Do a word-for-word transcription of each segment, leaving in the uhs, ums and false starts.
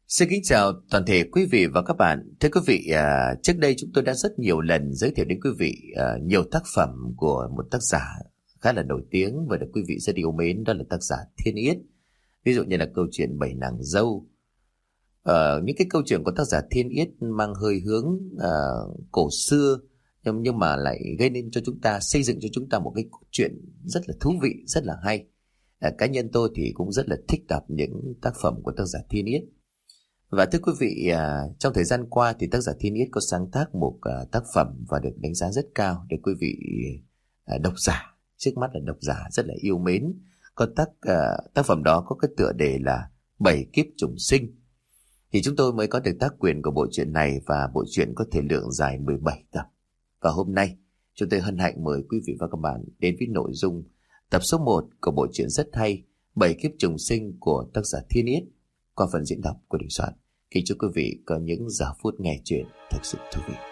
Xin kính chào toàn thể quý vị và các bạn. Thưa quý vị, à, trước đây chúng tôi đã rất nhiều lần giới thiệu đến quý vị à, nhiều tác phẩm của một tác giả khá là nổi tiếng và được quý vị rất yêu mến, đó là tác giả Thiên Yết. Ví dụ như là câu chuyện Bảy Nàng Dâu. À, những cái câu chuyện của tác giả Thiên Yết mang hơi hướng à, cổ xưa, nhưng, nhưng mà lại gây nên cho chúng ta, xây dựng cho chúng ta một cái câu chuyện rất là thú vị, rất là hay. À, cá nhân tôi thì cũng rất là thích đọc những tác phẩm của tác giả Thiên Yết. Và thưa quý vị, à, trong thời gian qua thì tác giả Thiên Yết có sáng tác một à, tác phẩm và được đánh giá rất cao để quý vị à, độc giả, trước mắt là độc giả rất là yêu mến. Có tác à, tác phẩm đó có cái tựa đề là Bảy Kiếp Trùng Sinh. Thì chúng tôi mới có được tác quyền của bộ truyện này, và bộ truyện có thể lượng dài mười bảy tập. Và hôm nay chúng tôi hân hạnh mời quý vị và các bạn đến với nội dung tập số một của bộ truyện rất hay Bảy Kiếp Trùng Sinh của tác giả Thiên Yết qua phần diễn đọc của Đình Soạn. Kính chúc quý vị có những giờ phút nghe chuyện thật sự thú vị.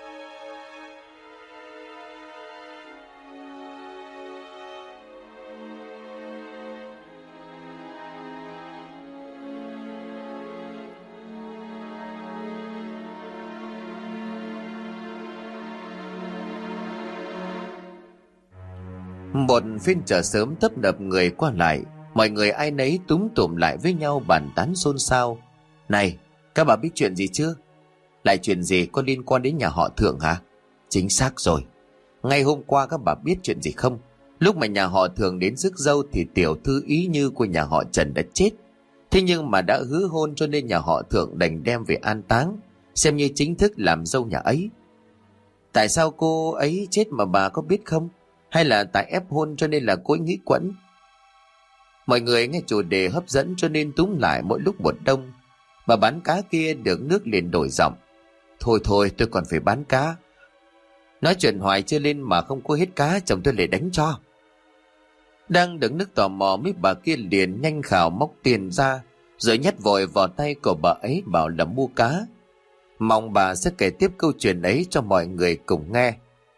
Một phiên chợ sớm tấp nập người qua lại, mọi người ai nấy túm tụm lại với nhau bàn tán xôn xao. Này, các bà biết chuyện gì chưa? Lại chuyện gì có liên quan đến nhà họ Thượng hả? Chính xác rồi. Ngày hôm qua các bà biết chuyện gì không? Lúc mà nhà họ Thượng đến rước dâu thì tiểu thư Ý Như của nhà họ Trần đã chết. Thế nhưng mà đã hứa hôn cho nên nhà họ Thượng đành đem về an táng, xem như chính thức làm dâu nhà ấy. Tại sao cô ấy chết mà bà có biết không? Hay là tại ép hôn cho nên là cô ấy nghĩ quẩn? Mọi người nghe chủ đề hấp dẫn cho nên túm lại mỗi lúc một đông. Bà bán cá kia được nước liền đổi giọng. Thôi thôi, tôi còn phải bán cá. Nói chuyện hoài chưa lên mà không có hết cá, chồng tôi lại đánh cho. Đang đứng nước tò mò, mấy bà kia liền nhanh khảo móc tiền ra, rồi nhét vội vào tay của bà ấy bảo là mua cá. Mong bà sẽ kể tiếp câu chuyện ấy cho mọi người cùng nghe.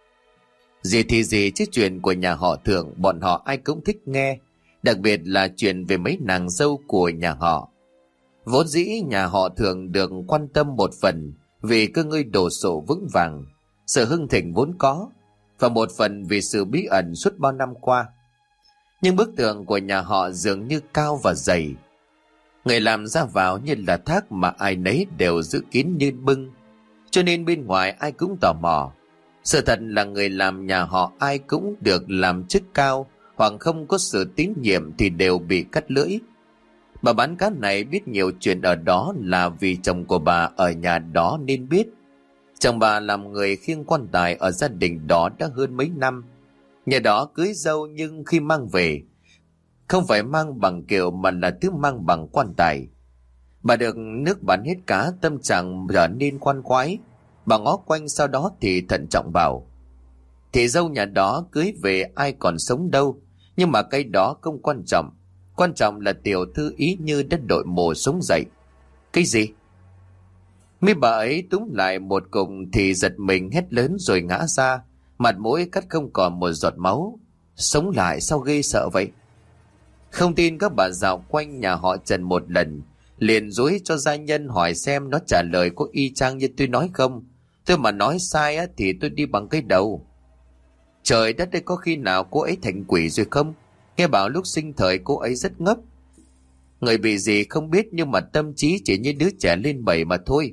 Gì thì gì chứ chuyện của nhà họ Thượng bọn họ ai cũng thích nghe, đặc biệt là chuyện về mấy nàng dâu của nhà họ. Vốn dĩ nhà họ Thượng được quan tâm một phần vì cơ ngơi đồ sộ vững vàng, sự hưng thịnh vốn có, và một phần vì sự bí ẩn suốt bao năm qua. Nhưng bức tường của nhà họ dường như cao và dày, người làm ra vào như là thác mà ai nấy đều giữ kín như bưng, cho nên bên ngoài ai cũng tò mò. Sự thật là người làm nhà họ ai cũng được làm chức cao, hoặc không có sự tín nhiệm thì đều bị cắt lưỡi. Bà bán cá này biết nhiều chuyện ở đó là vì chồng của bà ở nhà đó nên biết. Chồng bà làm người khiêng quan tài ở gia đình đó đã hơn mấy năm. Nhà đó cưới dâu nhưng khi mang về, không phải mang bằng kiệu mà là thứ mang bằng quan tài. Bà được nước bán hết cá, tâm trạng trở nên khoan khoái. Bà ngó quanh sau đó thì thận trọng bảo: thì dâu nhà đó cưới về ai còn sống đâu, nhưng mà cái đó không quan trọng. Quan trọng là tiểu thư Ý Như đã đội mồ sống dậy. Cái gì? Mấy bà ấy túm lại một cùng thì giật mình hét lớn rồi ngã ra, mặt mũi cắt không còn một giọt máu. Sống lại sao ghê sợ vậy? Không tin các bà dạo quanh nhà họ Trần một lần, liền dối cho gia nhân hỏi xem nó trả lời có y chang như tôi nói không. Tôi mà nói sai á, thì tôi đi bằng cái đầu. Trời đất ơi, có khi nào cô ấy thành quỷ rồi không? Nghe bảo lúc sinh thời cô ấy rất ngốc. Người bị gì không biết, nhưng mà tâm trí chỉ như đứa trẻ lên bảy mà thôi.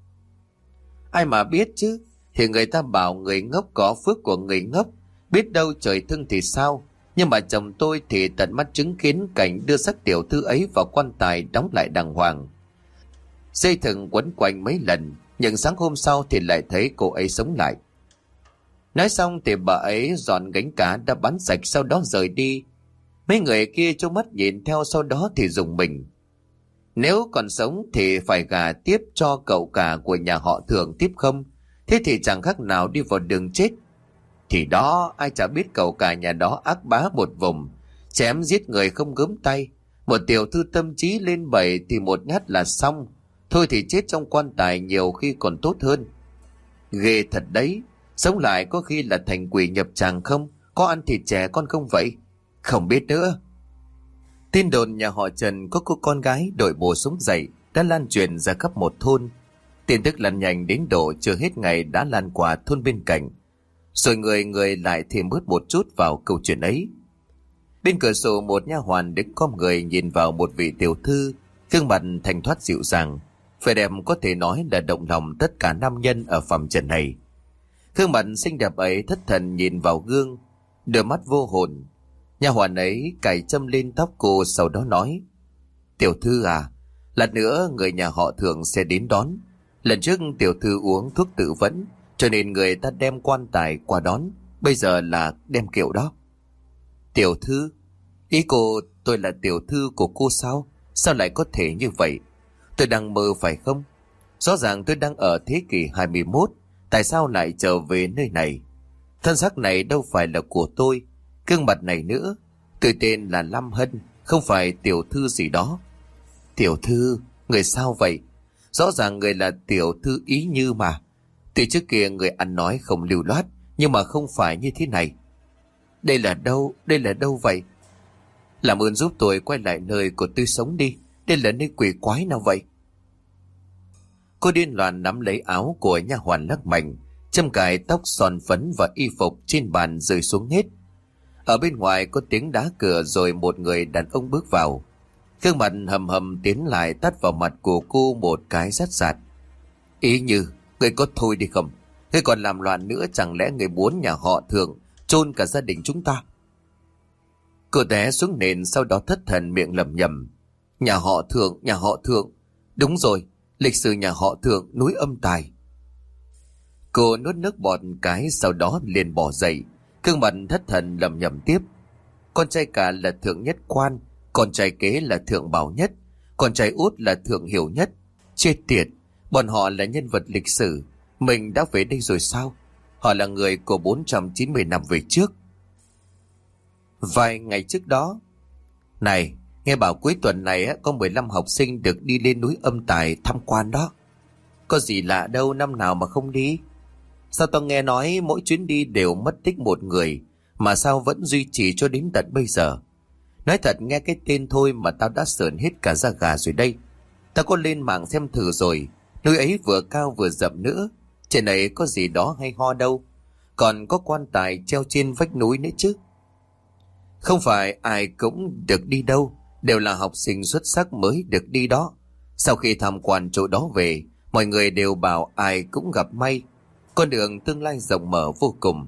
Ai mà biết chứ, thì người ta bảo người ngốc có phước của người ngốc, biết đâu trời thương thì sao. Nhưng mà chồng tôi thì tận mắt chứng kiến cảnh đưa xác tiểu thư ấy vào quan tài đóng lại đàng hoàng. Dây thừng quấn quanh mấy lần, nhưng sáng hôm sau thì lại thấy cô ấy sống lại. Nói xong thì bà ấy dọn gánh cá đã bán sạch, sau đó rời đi. Mấy người kia trông mắt nhìn theo, sau đó thì rùng mình. Nếu còn sống thì phải gả tiếp cho cậu cả của nhà họ Thượng tiếp không? Thế thì chẳng khác nào đi vào đường chết. Thì đó, ai chả biết cậu cả nhà đó ác bá một vùng, chém giết người không gớm tay. Một tiểu thư tâm trí lên bảy thì một nhát là xong. Thôi thì chết trong quan tài nhiều khi còn tốt hơn. Ghê thật đấy. Sống lại có khi là thành quỷ nhập tràng không? Có ăn thịt trẻ con không vậy? Không biết nữa. Tin đồn nhà họ Trần có cô con gái đội bồ sống dậy đã lan truyền ra khắp một thôn. Tin tức lan nhanh đến độ chưa hết ngày đã lan qua thôn bên cạnh. Rồi người người lại thêm bớt một chút vào câu chuyện ấy. Bên cửa sổ một nha hoàn đứng khom người nhìn vào một vị tiểu thư, gương mặt thanh thoát dịu dàng, vẻ đẹp có thể nói là động lòng tất cả nam nhân ở phàm trần này. Gương mặt xinh đẹp ấy thất thần nhìn vào gương, đôi mắt vô hồn. Nha hoàn ấy cài châm lên tóc cô, sau đó nói: "Tiểu thư à, lát nữa người nhà họ Thượng sẽ đến đón. Lần trước tiểu thư uống thuốc tự vẫn, cho nên người ta đem quan tài qua đón. Bây giờ là đem kiệu đó." "Tiểu thư? Ý cô tôi là tiểu thư của cô sao? Sao lại có thể như vậy? Tôi đang mơ phải không? Rõ ràng tôi đang ở thế kỷ hai mươi mốt, tại sao lại trở về nơi này? Thân xác này đâu phải là của tôi, gương mặt này nữa. Tôi tên là Lâm Hân, không phải tiểu thư gì đó." "Tiểu thư? Người sao vậy? Rõ ràng người là tiểu thư Ý Như mà. Từ trước kia người ăn nói không lưu loát, nhưng mà không phải như thế này." "Đây là đâu? Đây là đâu vậy?" "Làm ơn giúp tôi quay lại nơi của tôi sống đi. Đây là nơi quỷ quái nào vậy?" Cô điên loạn nắm lấy áo của nha hoàn lắc mạnh, châm cài tóc, son phấn và y phục trên bàn rơi xuống hết. Ở bên ngoài có tiếng đá cửa, rồi một người đàn ông bước vào. Gương mặt hầm hầm tiến lại tát vào mặt của cô một cái rát rạt. "Ý Như, người có thôi đi không? Người còn làm loạn nữa, chẳng lẽ người muốn nhà họ Thượng chôn cả gia đình chúng ta?" Cô té xuống nền, sau đó thất thần miệng lẩm nhẩm: "Nhà họ Thượng, nhà họ Thượng. Đúng rồi, lịch sử nhà họ Thượng, núi Âm Tài." Cô nuốt nước bọt cái, sau đó liền bỏ dậy, gương mặt thất thần lẩm nhẩm tiếp: "Con trai cả là Thượng Nhất Quan, con trai kế là Thượng Bảo Nhất, con trai út là Thượng Hiểu Nhất. Chết tiệt, bọn họ là nhân vật lịch sử. Mình đã về đây rồi sao? Họ là người của bốn trăm chín mươi năm về trước." Vài ngày trước đó: "Này, nghe bảo cuối tuần này có mười lăm học sinh được đi lên núi Âm Tài tham quan đó." "Có gì lạ đâu, năm nào mà không đi. Sao tao nghe nói mỗi chuyến đi đều mất tích một người, mà sao vẫn duy trì cho đến tận bây giờ? Nói thật, nghe cái tên thôi mà tao đã sởn hết cả da gà rồi đây. Tao có lên mạng xem thử rồi, núi ấy vừa cao vừa rậm nữa, trên này có gì đó hay ho đâu. Còn có quan tài treo trên vách núi nữa chứ. Không phải ai cũng được đi đâu, đều là học sinh xuất sắc mới được đi đó. Sau khi tham quan chỗ đó về, mọi người đều bảo ai cũng gặp may. Con đường tương lai rộng mở vô cùng."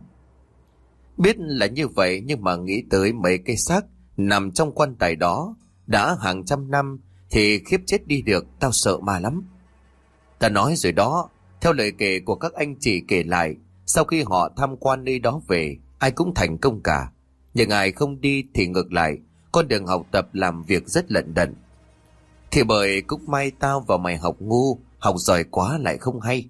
Biết là như vậy, nhưng mà nghĩ tới mấy cây xác nằm trong quan tài đó đã hàng trăm năm thì khiếp chết đi được, tao sợ ma lắm. Ta nói rồi đó, theo lời kể của các anh chị kể lại, sau khi họ tham quan nơi đó về, ai cũng thành công cả. Nhưng ai không đi thì ngược lại, con đường học tập làm việc rất lận đận. Thì bởi cũng may tao và mày học ngu, học giỏi quá lại không hay.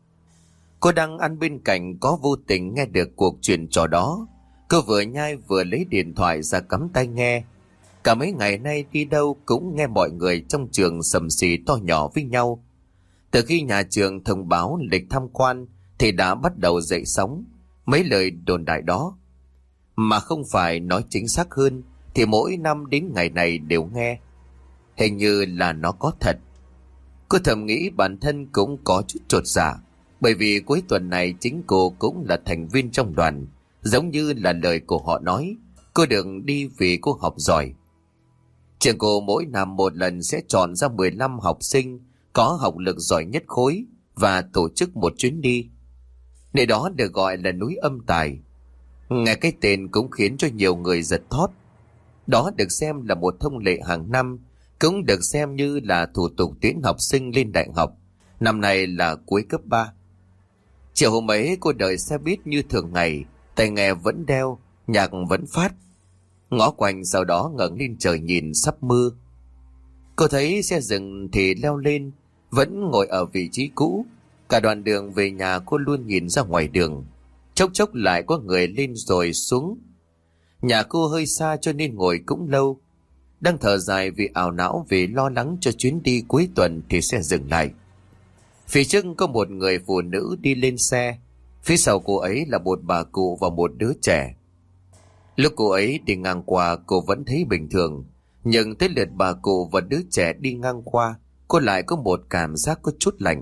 Cô đang ăn bên cạnh có vô tình nghe được cuộc chuyện trò đó. Cô vừa nhai vừa lấy điện thoại ra cắm tai nghe. Cả mấy ngày nay đi đâu cũng nghe mọi người trong trường sầm xì to nhỏ với nhau. Từ khi nhà trường thông báo lịch tham quan thì đã bắt đầu dậy sóng mấy lời đồn đại đó. Mà không phải nói chính xác hơn thì mỗi năm đến ngày này đều nghe. Hình như là nó có thật. Cô thầm nghĩ bản thân cũng có chút chột dạ, bởi vì cuối tuần này chính cô cũng là thành viên trong đoàn. Giống như là lời của họ nói, cô được đi vì cô học giỏi. Trường cô mỗi năm một lần sẽ chọn ra mười lăm học sinh có học lực giỏi nhất khối và tổ chức một chuyến đi. Nơi đó được gọi là núi Âm Tài. Nghe cái tên cũng khiến cho nhiều người giật thót. Đó được xem là một thông lệ hàng năm, cũng được xem như là thủ tục tuyển học sinh lên đại học. Năm nay là cuối cấp ba. Chiều hôm ấy cô đợi xe buýt như thường ngày, tai nghe vẫn đeo, nhạc vẫn phát. Ngó quanh, sau đó ngẩng lên trời nhìn sắp mưa. Cô thấy xe dừng thì leo lên, vẫn ngồi ở vị trí cũ. Cả đoạn đường về nhà cô luôn nhìn ra ngoài đường. Chốc chốc lại có người lên rồi xuống. Nhà cô hơi xa cho nên ngồi cũng lâu. Đang thở dài vì ảo não vì lo lắng cho chuyến đi cuối tuần thì xe dừng lại. Phía trước có một người phụ nữ đi lên xe. Phía sau cô ấy là một bà cụ và một đứa trẻ. Lúc cô ấy đi ngang qua cô vẫn thấy bình thường, nhưng tới lượt bà cụ và đứa trẻ đi ngang qua, cô lại có một cảm giác có chút lạnh.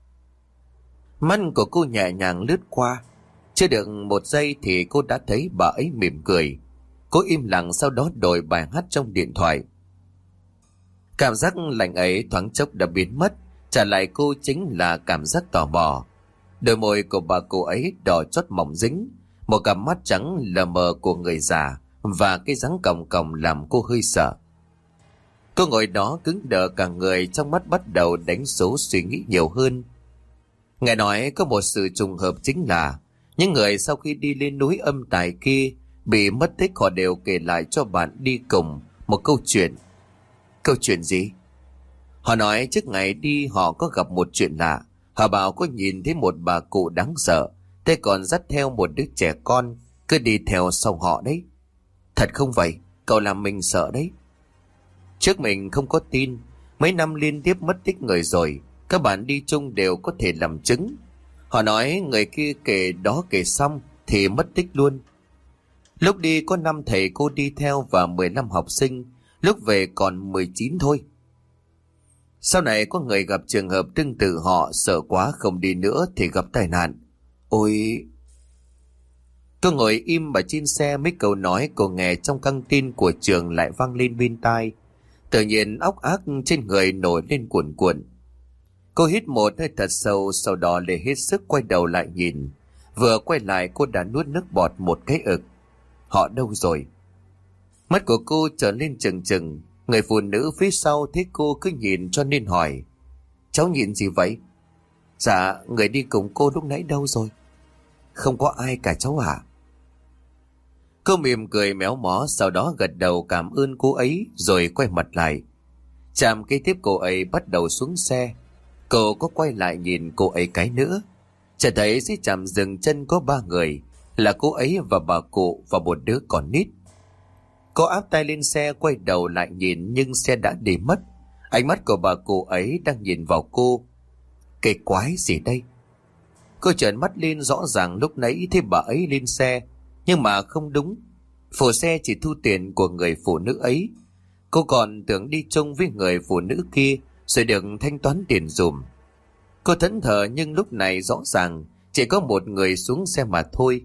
Mắt của cô nhẹ nhàng lướt qua. Chưa được một giây thì cô đã thấy bà ấy mỉm cười. Cô im lặng, sau đó đổi bài hát trong điện thoại. Cảm giác lạnh ấy thoáng chốc đã biến mất. Trả lại cô chính là cảm giác tò mò. Đôi môi của bà cụ ấy đỏ chót mỏng dính, một cặp mắt trắng lờ mờ của người già và cái dáng còng còng làm cô hơi sợ. Cô ngồi đó cứng đờ cả người, trong mắt bắt đầu đánh số suy nghĩ nhiều hơn. Nghe nói có một sự trùng hợp, chính là những người sau khi đi lên núi âm tài kia bị mất tích, họ đều kể lại cho bạn đi cùng một câu chuyện. Câu chuyện gì? Họ nói trước ngày đi họ có gặp một chuyện lạ. Họ bảo có nhìn thấy một bà cụ đáng sợ, thế còn dắt theo một đứa trẻ con, cứ đi theo sau họ đấy. Thật không vậy? Cậu làm mình sợ đấy. Trước mình không có tin, mấy năm liên tiếp mất tích người rồi, các bạn đi chung đều có thể làm chứng. Họ nói người kia kể đó kể xong thì mất tích luôn. Lúc đi có năm thầy cô đi theo và mười lăm học sinh, lúc về còn mười chín thôi. Sau này có người gặp trường hợp tương tự, họ sợ quá không đi nữa thì gặp tai nạn. Ôi... Cô ngồi im ở trên xe, mấy câu nói cô nghe trong căng tin của trường lại vang lên bên tai. Tự nhiên óc ác trên người nổi lên cuồn cuộn. Cô hít một hơi thật sâu, sau đó lấy hết sức quay đầu lại nhìn. Vừa quay lại cô đã nuốt nước bọt một cái ực. Họ đâu rồi? Mắt của cô trở lên trừng trừng. Người phụ nữ phía sau thấy cô cứ nhìn cho nên hỏi: cháu nhìn gì vậy? Dạ, người đi cùng cô lúc nãy đâu rồi? Không có ai cả cháu ạ. Cô mỉm cười méo mó, sau đó gật đầu cảm ơn cô ấy rồi quay mặt lại. Chạm kế tiếp cô ấy bắt đầu xuống xe. Cô có quay lại nhìn cô ấy cái nữa, chợt thấy dưới trạm dừng chân có ba người, là cô ấy và bà cụ và một đứa còn nít. Cô áp tay lên xe quay đầu lại nhìn, nhưng xe đã đi mất. Ánh mắt của bà cụ ấy đang nhìn vào cô. Cái quái gì đây? Cô trợn mắt lên, rõ ràng lúc nãy thấy bà ấy lên xe, nhưng mà không đúng. Phụ xe chỉ thu tiền của người phụ nữ ấy. Cô còn tưởng đi chung với người phụ nữ kia rồi được thanh toán tiền dùm. Cô thẫn thờ, nhưng lúc này rõ ràng chỉ có một người xuống xe mà thôi.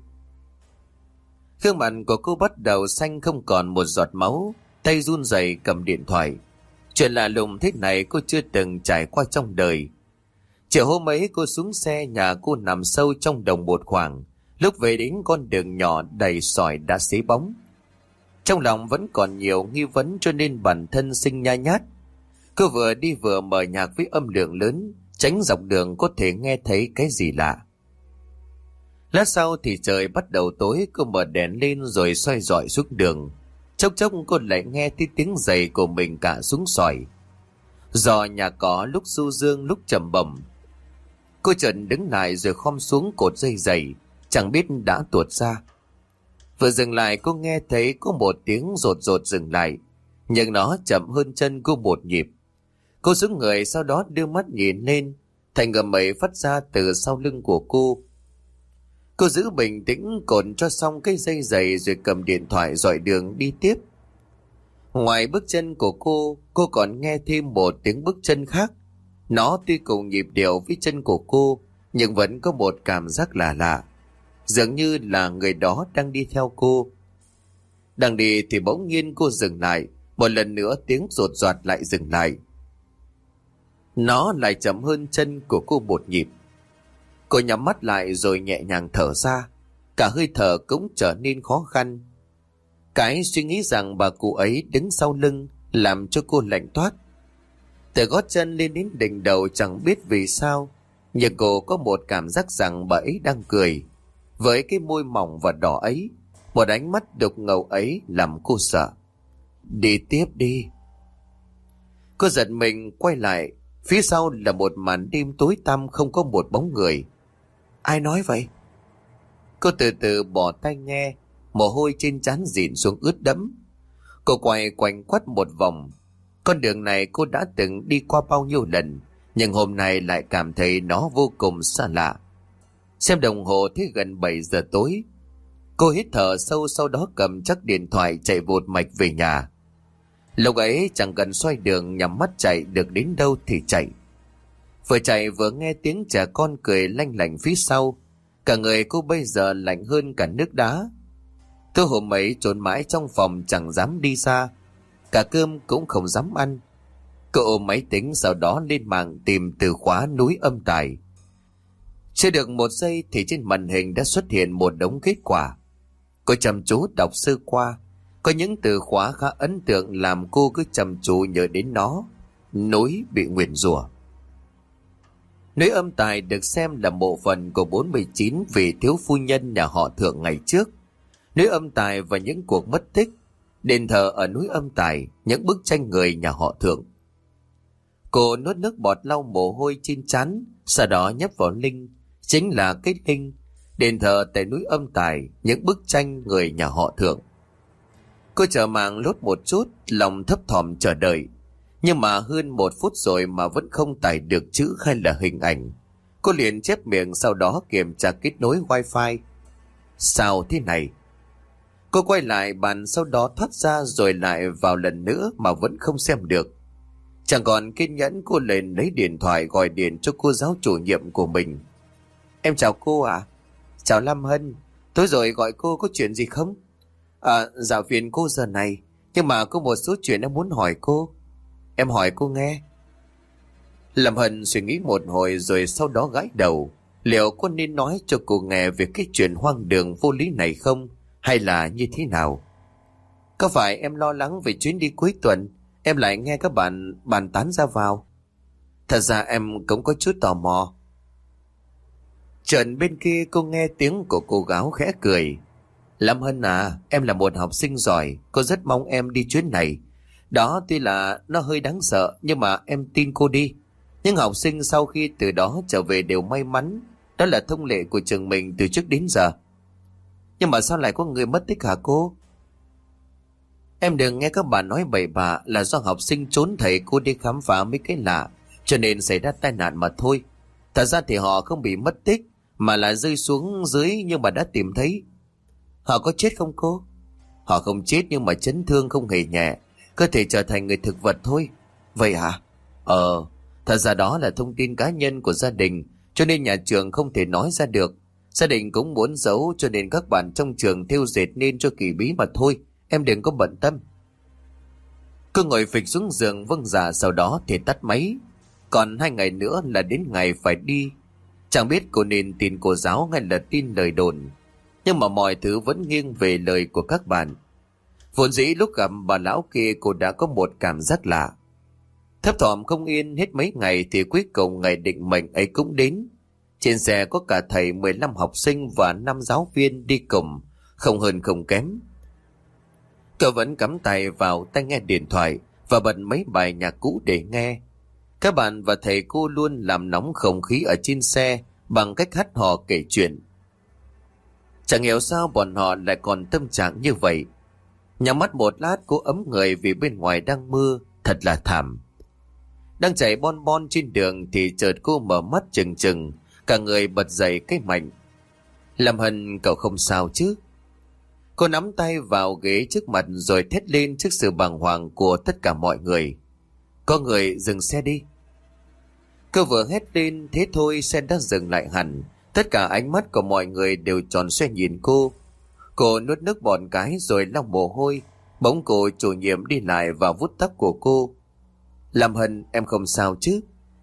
Gương mặt của cô bắt đầu xanh, không còn một giọt máu, tay run rẩy cầm điện thoại. Chuyện lạ lùng thế này cô chưa từng trải qua trong đời. Chiều hôm ấy cô xuống xe, nhà cô nằm sâu trong đồng một khoảng. Lúc về đến con đường nhỏ đầy sỏi đã xế bóng. Trong lòng vẫn còn nhiều nghi vấn cho nên bản thân sinh nhai nhát. Cô vừa đi vừa mở nhạc với âm lượng lớn, tránh dọc đường có thể nghe thấy cái gì lạ. Lát sau thì trời bắt đầu tối, cô mở đèn lên rồi soi dọi xuống đường. Chốc chốc cô lại nghe thấy tiếng giày của mình cả xuống sỏi. Giò nhà cỏ lúc du dương lúc trầm bẩm. Cô chợt đứng lại rồi khom xuống cột dây giày, chẳng biết đã tuột ra. Vừa dừng lại cô nghe thấy có một tiếng rột rột dừng lại, nhưng nó chậm hơn chân cô một nhịp. Cô xứng người, sau đó đưa mắt nhìn lên, thành ngầm ấy phát ra từ sau lưng của cô. Cô giữ bình tĩnh cột cho xong cái dây giày rồi cầm điện thoại dọi đường đi tiếp. Ngoài bước chân của cô, cô còn nghe thêm một tiếng bước chân khác. Nó tuy cùng nhịp điệu với chân của cô, nhưng vẫn có một cảm giác lạ lạ, dường như là người đó đang đi theo cô. Đang đi thì bỗng nhiên cô dừng lại, một lần nữa tiếng rột rạt lại dừng lại. Nó lại chậm hơn chân của cô một nhịp. Cô nhắm mắt lại rồi nhẹ nhàng thở ra, cả hơi thở cũng trở nên khó khăn. Cái suy nghĩ rằng bà cụ ấy đứng sau lưng làm cho cô lạnh toát. Từ gót chân lên đến đỉnh đầu chẳng biết vì sao, nhưng cô có một cảm giác rằng bà ấy đang cười. Với cái môi mỏng và đỏ ấy, một ánh mắt đục ngầu ấy làm cô sợ. Đi tiếp đi. Cô giật mình quay lại, phía sau là một màn đêm tối tăm, không có một bóng người. Ai nói vậy? Cô từ từ bỏ tai nghe, mồ hôi trên trán dịn xuống ướt đẫm. Cô quay quanh quất một vòng. Con đường này cô đã từng đi qua bao nhiêu lần, nhưng hôm nay lại cảm thấy nó vô cùng xa lạ. Xem đồng hồ thấy gần bảy giờ tối. Cô hít thở sâu, sau đó cầm chắc điện thoại chạy vụt mạch về nhà. Lúc ấy chẳng cần xoay đường nhắm mắt chạy, được đến đâu thì chạy. Vừa chạy vừa nghe tiếng trẻ con cười lanh lảnh phía sau. Cả người cô bây giờ lạnh hơn cả nước đá. Tôi hôm ấy trốn mãi trong phòng chẳng dám đi xa. Cả cơm cũng không dám ăn. Cô ôm máy tính sau đó lên mạng tìm từ khóa núi âm tài. Chưa được một giây thì trên màn hình đã xuất hiện một đống kết quả. Cô chăm chú đọc sơ qua. Có những từ khóa khá ấn tượng làm cô cứ chăm chú nhớ đến nó. Núi bị nguyền rủa. Núi âm tài được xem là mộ phần của bốn mươi chín vị thiếu phu nhân nhà họ Thượng ngày trước. Núi âm tài và những cuộc mất tích. Đền thờ ở núi âm tài, những bức tranh người nhà họ Thượng. Cô nuốt nước bọt lau mồ hôi trên trán, sau đó nhấp vào linh, chính là cái linh. Đền thờ tại núi âm tài, những bức tranh người nhà họ Thượng. Cô chờ mạng lốt một chút, lòng thấp thỏm chờ đợi. Nhưng mà hơn một phút rồi mà vẫn không tải được chữ hay là hình ảnh. Cô liền chép miệng, sau đó kiểm tra kết nối wifi. Sao thế này? Cô quay lại bàn, sau đó thoát ra rồi lại vào lần nữa mà vẫn không xem được. Chẳng còn kiên nhẫn, cô lên lấy điện thoại gọi điện cho cô giáo chủ nhiệm của mình. Em chào cô ạ. À? Chào Lâm Hân. Tối rồi gọi cô có chuyện gì không? À, dạ phiền cô giờ này. Nhưng mà có một số chuyện em muốn hỏi cô. Em hỏi cô nghe. Lâm Hân suy nghĩ một hồi rồi sau đó gãi đầu. Liệu cô nên nói cho cô nghe về cái chuyện hoang đường vô lý này không? Hay là như thế nào? Có phải em lo lắng về chuyến đi cuối tuần? Em lại nghe các bạn bàn tán ra vào. Thật ra em cũng có chút tò mò. Chợt bên kia cô nghe tiếng của cô gái khẽ cười. Lâm Hân à, em là một học sinh giỏi, cô rất mong em đi chuyến này. Đó tuy là nó hơi đáng sợ, nhưng mà em tin cô đi. Những học sinh sau khi từ đó trở về đều may mắn. Đó là thông lệ của trường mình từ trước đến giờ. Nhưng mà sao lại có người mất tích hả cô? Em đừng nghe các bạn nói bậy bạ là do học sinh trốn thầy cô đi khám phá mấy cái lạ, cho nên xảy ra tai nạn mà thôi. Thật ra thì họ không bị mất tích, mà là rơi xuống dưới nhưng mà đã tìm thấy. Họ có chết không cô? Họ không chết nhưng mà chấn thương không hề nhẹ, cơ thể trở thành người thực vật thôi. Vậy hả? Ờ, thật ra đó là thông tin cá nhân của gia đình, cho nên nhà trường không thể nói ra được. Gia đình cũng muốn giấu, cho nên các bạn trong trường thêu dệt nên cho kỳ bí mà thôi. Em đừng có bận tâm. Cô ngồi phịch xuống giường vâng dạ, sau đó thì tắt máy. Còn hai ngày nữa là đến ngày phải đi. Chẳng biết cô nên tin cô giáo hay là tin lời đồn. Nhưng mà mọi thứ vẫn nghiêng về lời của các bạn. Vốn dĩ lúc gặp bà lão kia cô đã có một cảm giác lạ. Thấp thỏm không yên hết mấy ngày thì cuối cùng ngày định mệnh ấy cũng đến. Trên xe có cả thầy mười lăm học sinh và năm giáo viên đi cùng, không hơn không kém. Cậu vẫn cắm tay vào tai nghe điện thoại và bật mấy bài nhạc cũ để nghe. Các bạn và thầy cô luôn làm nóng không khí ở trên xe bằng cách hát hò kể chuyện. Chẳng hiểu sao bọn họ lại còn tâm trạng như vậy. Nhắm mắt một lát cô ấm người vì bên ngoài đang mưa, thật là thảm. Đang chạy bon bon trên đường thì chợt cô mở mắt chừng chừng, cả người bật dậy cái mạnh. Lâm Hân, cậu không sao chứ? Cô nắm tay vào ghế trước mặt rồi thét lên trước sự bàng hoàng của tất cả mọi người. Có người dừng xe đi. Cô vừa hét lên thế thôi xe đã dừng lại hẳn. Tất cả ánh mắt của mọi người đều tròn xoe nhìn cô. Cô nuốt nước bọt cái rồi lau mồ hôi. Bỗng cô chủ nhiệm đi lại và vuốt tóc của cô. Lâm Hân, em không sao chứ?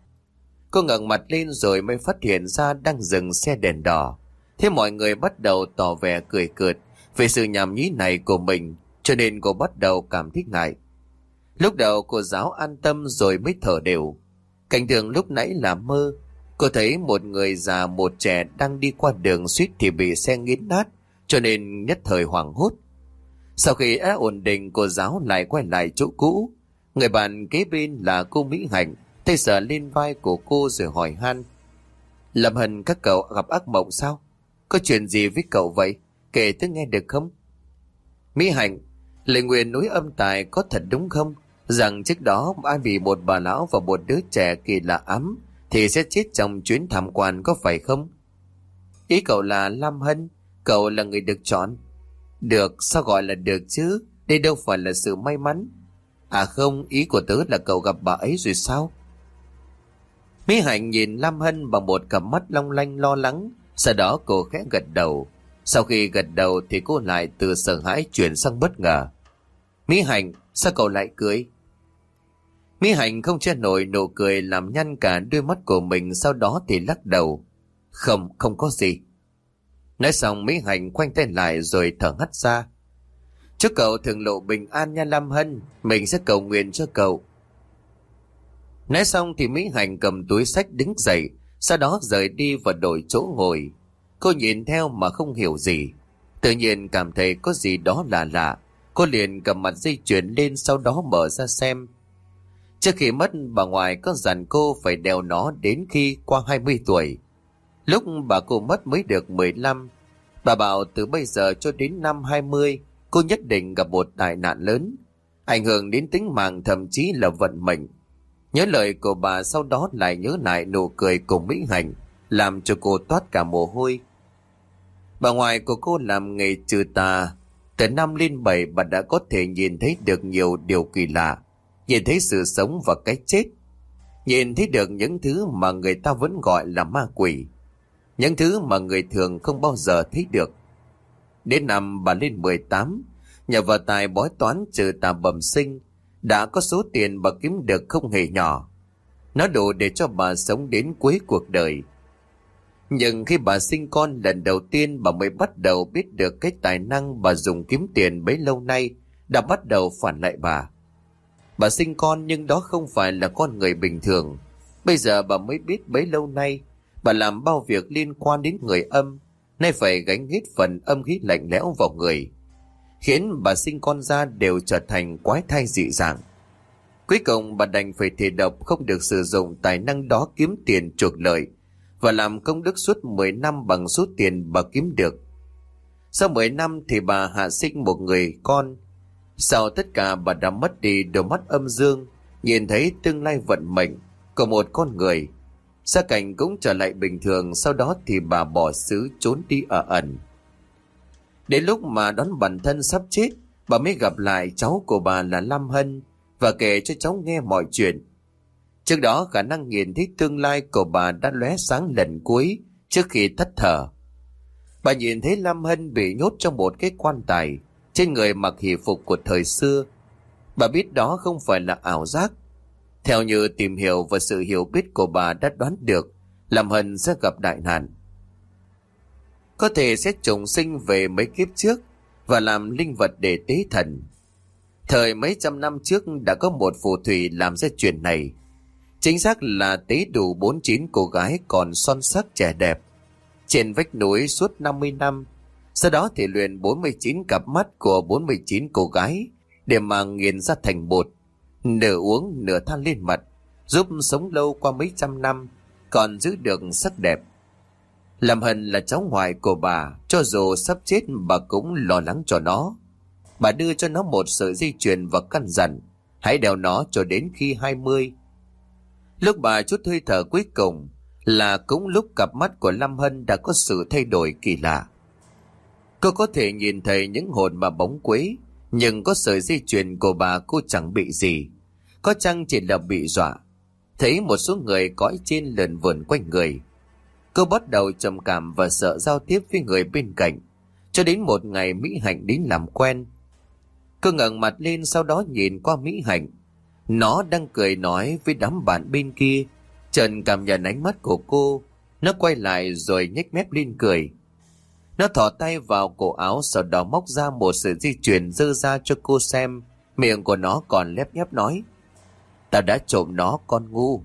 Cô ngẩng mặt lên rồi mới phát hiện ra đang dừng xe đèn đỏ. Thế mọi người bắt đầu tỏ vẻ cười cợt về sự nhảm nhí này của mình, cho nên cô bắt đầu cảm thấy ngại. Lúc đầu cô giáo an tâm rồi mới thở đều. Cảnh tượng lúc nãy là mơ. Cô thấy một người già một trẻ đang đi qua đường suýt thì bị xe nghiến nát, cho nên nhất thời hoảng hốt. Sau khi đã ổn định, cô giáo lại quay lại chỗ cũ. Người bạn kế bên là cô Mỹ Hạnh, tay sờ lên vai của cô rồi hỏi han. Lâm Hân, các cậu gặp ác mộng sao? Có chuyện gì với cậu vậy? Kể tôi nghe được không? Mỹ Hạnh, lời nguyền núi âm tài có thật đúng không? Rằng trước đó ai bị một bà lão và một đứa trẻ kỳ lạ ấm thì sẽ chết trong chuyến tham quan, có phải không? Ý cậu là Lâm Hân, cậu là người được chọn. Được, sao gọi là được chứ? Đây đâu phải là sự may mắn. À không, ý của tớ là cậu gặp bà ấy rồi sao? Mỹ Hạnh nhìn Lam Hân bằng một cặp mắt long lanh lo lắng, sau đó cô khẽ gật đầu. Sau khi gật đầu thì cô lại từ sợ hãi chuyển sang bất ngờ. Mỹ Hạnh, sao cậu lại cười? Mỹ Hạnh không che nổi nụ cười làm nhăn cả đôi mắt của mình, sau đó thì lắc đầu. Không, không có gì. Nói xong Mỹ Hạnh khoanh tay lại rồi thở hắt ra. Chúc cậu thường lộ bình an nha Lam Hân, mình sẽ cầu nguyện cho cậu. Nói xong thì Mỹ Hạnh cầm túi xách đứng dậy, sau đó rời đi và đổi chỗ ngồi. Cô nhìn theo mà không hiểu gì. Tự nhiên cảm thấy có gì đó lạ lạ. Cô liền cầm mặt dây chuyền lên, sau đó mở ra xem. Trước khi mất, bà ngoại có dặn cô phải đeo nó đến khi qua hai mươi tuổi. Lúc bà cô mất mới được mười lăm. Bà bảo từ bây giờ cho đến năm hai mươi, cô nhất định gặp một tai nạn lớn, ảnh hưởng đến tính mạng, thậm chí là vận mệnh. Nhớ lời của bà, sau đó lại nhớ lại nụ cười cùng Mỹ Hạnh, làm cho cô toát cả mồ hôi. Bà ngoại của cô làm nghề trừ tà. Từ năm lên bảy, bà đã có thể nhìn thấy được nhiều điều kỳ lạ, nhìn thấy sự sống và cái chết, nhìn thấy được những thứ mà người ta vẫn gọi là ma quỷ, những thứ mà người thường không bao giờ thấy được. Đến năm bà lên mười tám, nhờ vào tài bói toán trừ tà bẩm sinh, đã có số tiền bà kiếm được không hề nhỏ. Nó đủ để cho bà sống đến cuối cuộc đời. Nhưng khi bà sinh con lần đầu tiên, bà mới bắt đầu biết được cái tài năng bà dùng kiếm tiền bấy lâu nay đã bắt đầu phản lại bà. Bà sinh con nhưng đó không phải là con người bình thường. Bây giờ bà mới biết bấy lâu nay bà làm bao việc liên quan đến người âm, nay phải gánh hết phần âm khí lạnh lẽo vào người, khiến bà sinh con ra đều trở thành quái thai dị dạng. Cuối cùng bà đành phải thề độc không được sử dụng tài năng đó kiếm tiền chuộc lợi và làm công đức suốt mười năm bằng số tiền bà kiếm được. Sau mười năm thì bà hạ sinh một người con. Sau tất cả bà đã mất đi đôi mắt âm dương, nhìn thấy tương lai vận mệnh của một con người. Gia cảnh cũng trở lại bình thường, sau đó thì bà bỏ xứ trốn đi ở ẩn. Đến lúc mà đoán bản thân sắp chết, bà mới gặp lại cháu của bà là Lam Hân và kể cho cháu nghe mọi chuyện. Trước đó khả năng nhìn thấy tương lai của bà đã lóe sáng lần cuối trước khi tắt thở. Bà nhìn thấy Lam Hân bị nhốt trong một cái quan tài, trên người mặc hỷ phục của thời xưa. Bà biết đó không phải là ảo giác. Theo như tìm hiểu và sự hiểu biết của bà đã đoán được, Lam Hân sẽ gặp đại nạn, có thể sẽ trùng sinh về mấy kiếp trước và làm linh vật để tế thần. Thời mấy trăm năm trước đã có một phù thủy làm ra chuyện này. Chính xác là tế đủ bốn mươi chín cô gái còn son sắc trẻ đẹp trên vách núi suốt năm mươi năm. Sau đó thì luyện bốn mươi chín cặp mắt của bốn mươi chín cô gái để mà nghiền ra thành bột, nửa uống nửa than lên mặt, giúp sống lâu qua mấy trăm năm còn giữ được sắc đẹp. Lam Hân là cháu ngoại của bà, cho dù sắp chết bà cũng lo lắng cho nó. Bà đưa cho nó một sợi dây chuyền và căn dặn hãy đeo nó cho đến khi hai mươi. Lúc bà chút hơi thở cuối cùng là cũng lúc cặp mắt của Lam Hân đã có sự thay đổi kỳ lạ. Cô có thể nhìn thấy những hồn mà bóng quế, nhưng có sợi dây chuyền của bà cô chẳng bị gì, có chăng chỉ là bị dọa. Thấy một số người cõi trên lượn vườn quanh người, cô bắt đầu trầm cảm và sợ giao tiếp với người bên cạnh. Cho đến một ngày Mỹ Hạnh đến làm quen. Cô ngẩng mặt lên, sau đó nhìn qua Mỹ Hạnh. Nó đang cười nói với đám bạn bên kia. Trần cảm nhận ánh mắt của cô, nó quay lại rồi nhếch mép lên cười. Nó thò tay vào cổ áo, sau đó móc ra một sợi dây chuyền giơ ra cho cô xem. Miệng của nó còn lép nhép nói: "Tao đã trộm nó, con ngu."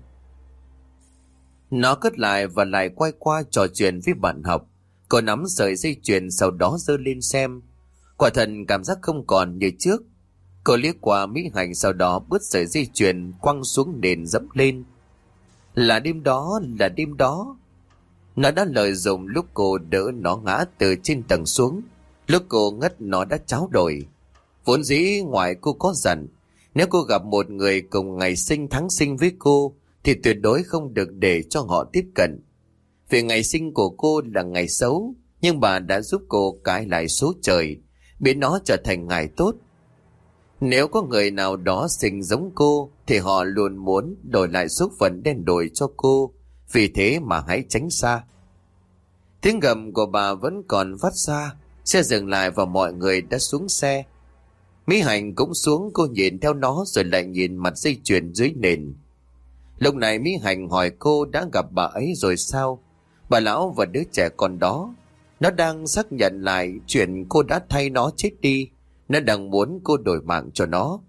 Nó cất lại và lại quay qua trò chuyện với bạn học. Cô nắm sợi dây chuyền, sau đó giơ lên xem. Quả thật cảm giác không còn như trước. Cô liếc qua Mỹ Hạnh, sau đó bứt sợi dây chuyền quăng xuống nền dẫm lên. Là đêm đó, là đêm đó. Nó đã lợi dụng lúc cô đỡ nó ngã từ trên tầng xuống. Lúc cô ngất nó đã tráo đổi. Vốn dĩ ngoại cô có dặn, nếu cô gặp một người cùng ngày sinh tháng sinh với cô thì tuyệt đối không được để cho họ tiếp cận. Vì ngày sinh của cô là ngày xấu, nhưng bà đã giúp cô cãi lại số trời, biến nó trở thành ngày tốt. Nếu có người nào đó sinh giống cô thì họ luôn muốn đổi lại số phận đen đổi cho cô, vì thế mà hãy tránh xa. Tiếng gầm của bà vẫn còn phát ra. Xe dừng lại và mọi người đã xuống xe. Mỹ Hạnh cũng xuống, cô nhìn theo nó rồi lại nhìn mặt dây chuyền dưới nền. Lúc này Mỹ Hạnh hỏi cô đã gặp bà ấy rồi sao? Bà lão và đứa trẻ con đó, nó đang xác nhận lại chuyện cô đã thay nó chết đi. Nó đang muốn cô đổi mạng cho nó.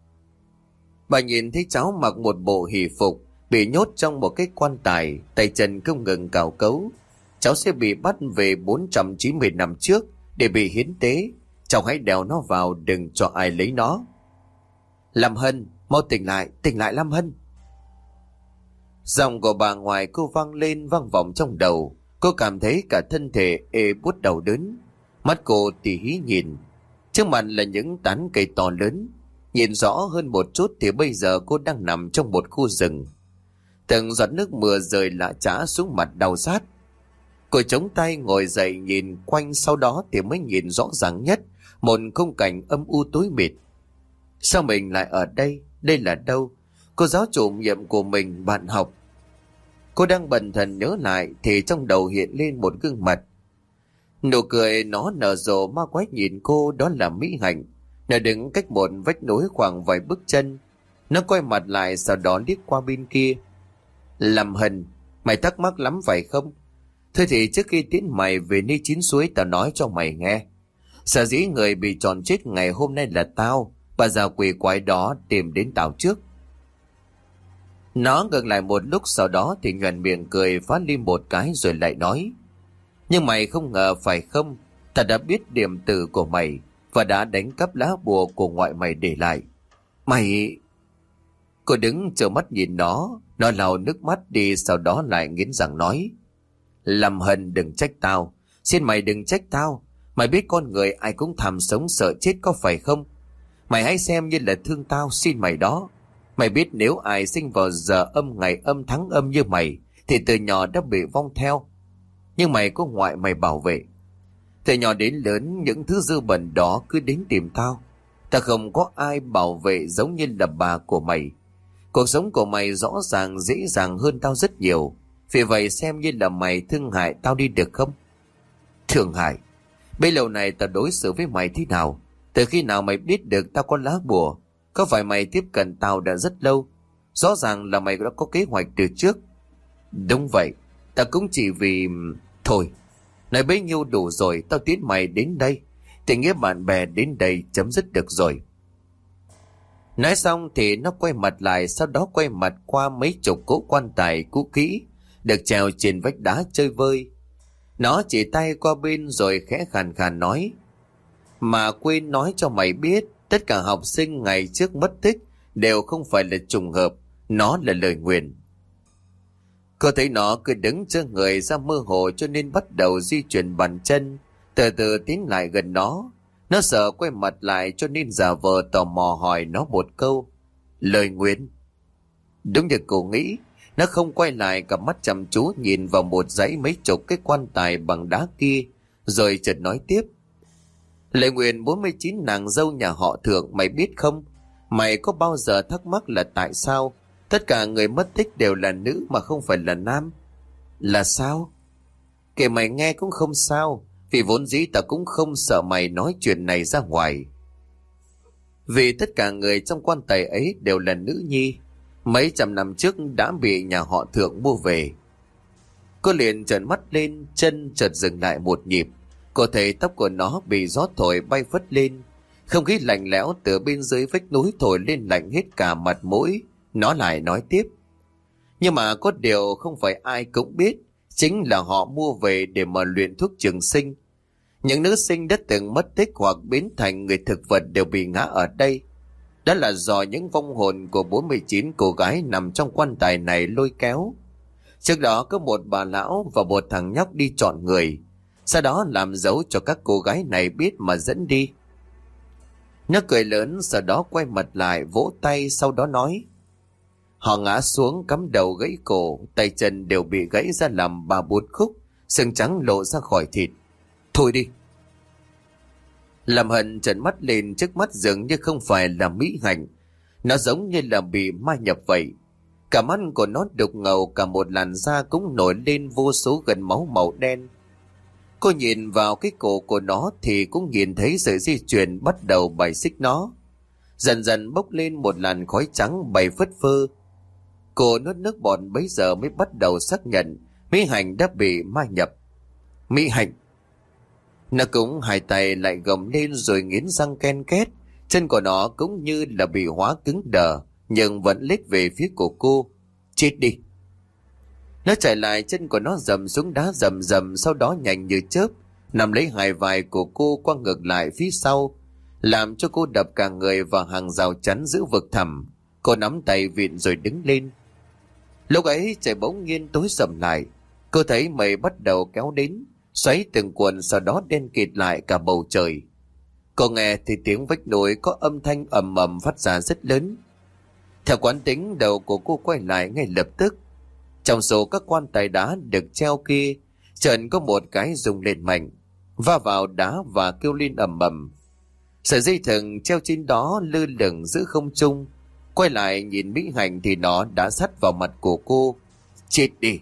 Bà nhìn thấy cháu mặc một bộ hỷ phục, bị nhốt trong một cái quan tài, tay chân không ngừng cào cấu. Cháu sẽ bị bắt về bốn trăm chín mươi năm trước để bị hiến tế. Cháu hãy đèo nó vào, đừng cho ai lấy nó. Lâm Hân, mau tỉnh lại, tỉnh lại Lâm Hân. Giọng của bà ngoài cô vang lên vang vọng trong đầu. Cô cảm thấy cả thân thể ê buốt đầu đớn. Mắt cô tỉ hí nhìn. Trước mặt là những tán cây to lớn. Nhìn rõ hơn một chút thì bây giờ cô đang nằm trong một khu rừng. Từng giọt nước mưa rơi lã chã xuống mặt đau rát. Cô chống tay ngồi dậy nhìn quanh, sau đó thì mới nhìn rõ ràng nhất một khung cảnh âm u tối mịt. Sao mình lại ở đây? Đây là đâu? Cô giáo chủ nhiệm của mình, bạn học. Cô đang bần thần nhớ lại thì trong đầu hiện lên một gương mặt. Nụ cười nó nở rộ ma quái nhìn cô, đó là Mỹ Hạnh. Nó đứng cách một vách núi khoảng vài bước chân. Nó quay mặt lại sau đó liếc qua bên kia. Lâm Hân, mày thắc mắc lắm phải không? Thôi thì trước khi tiến mày về nơi chín suối, tao nói cho mày nghe. Sở dĩ người bị tròn chết ngày hôm nay là tao. Bà già quỷ quái đó tìm đến tao trước. Nó ngừng lại một lúc, sau đó thì nhoẻn miệng cười phá lên một cái rồi lại nói. Nhưng mày không ngờ phải không? Ta đã biết điểm tử của mày và đã đánh cắp lá bùa của ngoại mày để lại. Mày... Cô đứng chờ mắt nhìn nó. Nó lau nước mắt đi, sau đó lại nghiến răng nói. Lâm Hân, đừng trách tao. Xin mày đừng trách tao. Mày biết con người ai cũng tham sống sợ chết có phải không? Mày hãy xem như là thương tao, xin mày đó. Mày biết nếu ai sinh vào giờ âm, ngày âm, tháng âm như mày thì từ nhỏ đã bị vong theo. Nhưng mày có ngoại mày bảo vệ. Từ nhỏ đến lớn những thứ dư bẩn đó cứ đến tìm tao. Ta không có ai bảo vệ giống như là bà của mày. Cuộc sống của mày rõ ràng dễ dàng hơn tao rất nhiều. Vì vậy xem như là mày thương hại tao đi được không? Thương hại? Bây lâu này tao đối xử với mày thế nào? Từ khi nào mày biết được tao có lá bùa? Có phải mày tiếp cận tao đã rất lâu? Rõ ràng là mày đã có kế hoạch từ trước. Đúng vậy. Tao cũng chỉ vì... Thôi, nói bấy nhiêu đủ rồi. Tao tiến mày đến đây. Tình nghĩa bạn bè đến đây chấm dứt được rồi. Nói xong thì nó quay mặt lại, sau đó quay mặt qua mấy chục cỗ quan tài cũ kỹ được treo trên vách đá chơi vơi. Nó chỉ tay qua bên rồi khẽ khàn khàn nói. Mà quên nói cho mày biết, tất cả học sinh ngày trước mất tích đều không phải là trùng hợp, nó là lời nguyền. Cô thấy nó cứ đứng cho người ra mơ hồ cho nên bắt đầu di chuyển bàn chân, từ từ tiến lại gần nó. Nó sợ quay mặt lại cho nên giả vờ tò mò hỏi nó một câu. Lời nguyền? Đúng như cô nghĩ, nó không quay lại, cặp mắt chăm chú nhìn vào một dãy mấy chục cái quan tài bằng đá kia, rồi chợt nói tiếp. Lời nguyền bốn mươi chín nàng dâu nhà họ Thượng, mày biết không? Mày có bao giờ thắc mắc là tại sao tất cả người mất tích đều là nữ mà không phải là nam? Là sao? Kể mày nghe cũng không sao, vì vốn dĩ ta cũng không sợ mày nói chuyện này ra ngoài. Vì tất cả người trong quan tài ấy đều là nữ nhi, mấy trăm năm trước đã bị nhà họ Thượng mua về. Cô liền trợn mắt lên, chân chợt dừng lại một nhịp. Cô thấy tóc của nó bị gió thổi bay phất lên. Không khí lạnh lẽo từ bên dưới vách núi thổi lên lạnh hết cả mặt mũi. Nó lại nói tiếp. Nhưng mà có điều không phải ai cũng biết, chính là họ mua về để mà luyện thuốc trường sinh. Những nữ sinh đã từng mất tích hoặc biến thành người thực vật đều bị ngã ở đây. Đó là do những vong hồn của bốn mươi chín cô gái nằm trong quan tài này lôi kéo. Trước đó có một bà lão và một thằng nhóc đi chọn người, sau đó làm dấu cho các cô gái này biết mà dẫn đi. Nó cười lớn, sau đó quay mặt lại vỗ tay, sau đó nói. Họ ngã xuống cắm đầu gãy cổ, tay chân đều bị gãy ra làm ba bốn khúc, xương trắng lộ ra khỏi thịt. Thôi đi. Làm Hân trợn mắt lên, trước mắt dường như không phải là Mỹ Hạnh. Nó giống như là bị ma nhập vậy. Cả mắt của nó đục ngầu, cả một làn da cũng nổi lên vô số gân máu màu đen. Cô nhìn vào cái cổ của nó thì cũng nhìn thấy sợi dây chuyền bắt đầu bài xích nó. Dần dần bốc lên một làn khói trắng bay phất phơ. Cô nuốt nước bọt, bấy giờ mới bắt đầu xác nhận Mỹ Hạnh đã bị ma nhập. Mỹ Hạnh. Nó cũng hai tay lại gầm lên rồi nghiến răng ken két. Chân của nó cũng như là bị hóa cứng đờ, nhưng vẫn lết về phía của cô. Chết đi. Nó chạy lại, chân của nó dầm xuống đá rầm rầm, sau đó nhanh như chớp nằm lấy hai vai của cô quăng ngược lại phía sau, làm cho cô đập cả người vào hàng rào chắn giữ vực thẳm. Cô nắm tay vịn rồi đứng lên. Lúc ấy trời bỗng nhiên tối sầm lại. Cô thấy mây bắt đầu kéo đến, xoáy từng cuộn, sau đó đen kịt lại cả bầu trời. Cô nghe thì tiếng vách núi có âm thanh ầm ầm phát ra rất lớn. Theo quán tính, đầu của cô quay lại ngay lập tức. Trong số các quan tài đá được treo kia, chợt có một cái rung lên mạnh, va vào đá và kêu lên ầm ầm. Sợi dây thừng treo trên đó lơ lửng giữa không trung. Quay lại nhìn Mỹ Hạnh thì nó đã sắt vào mặt của cô. Chết đi.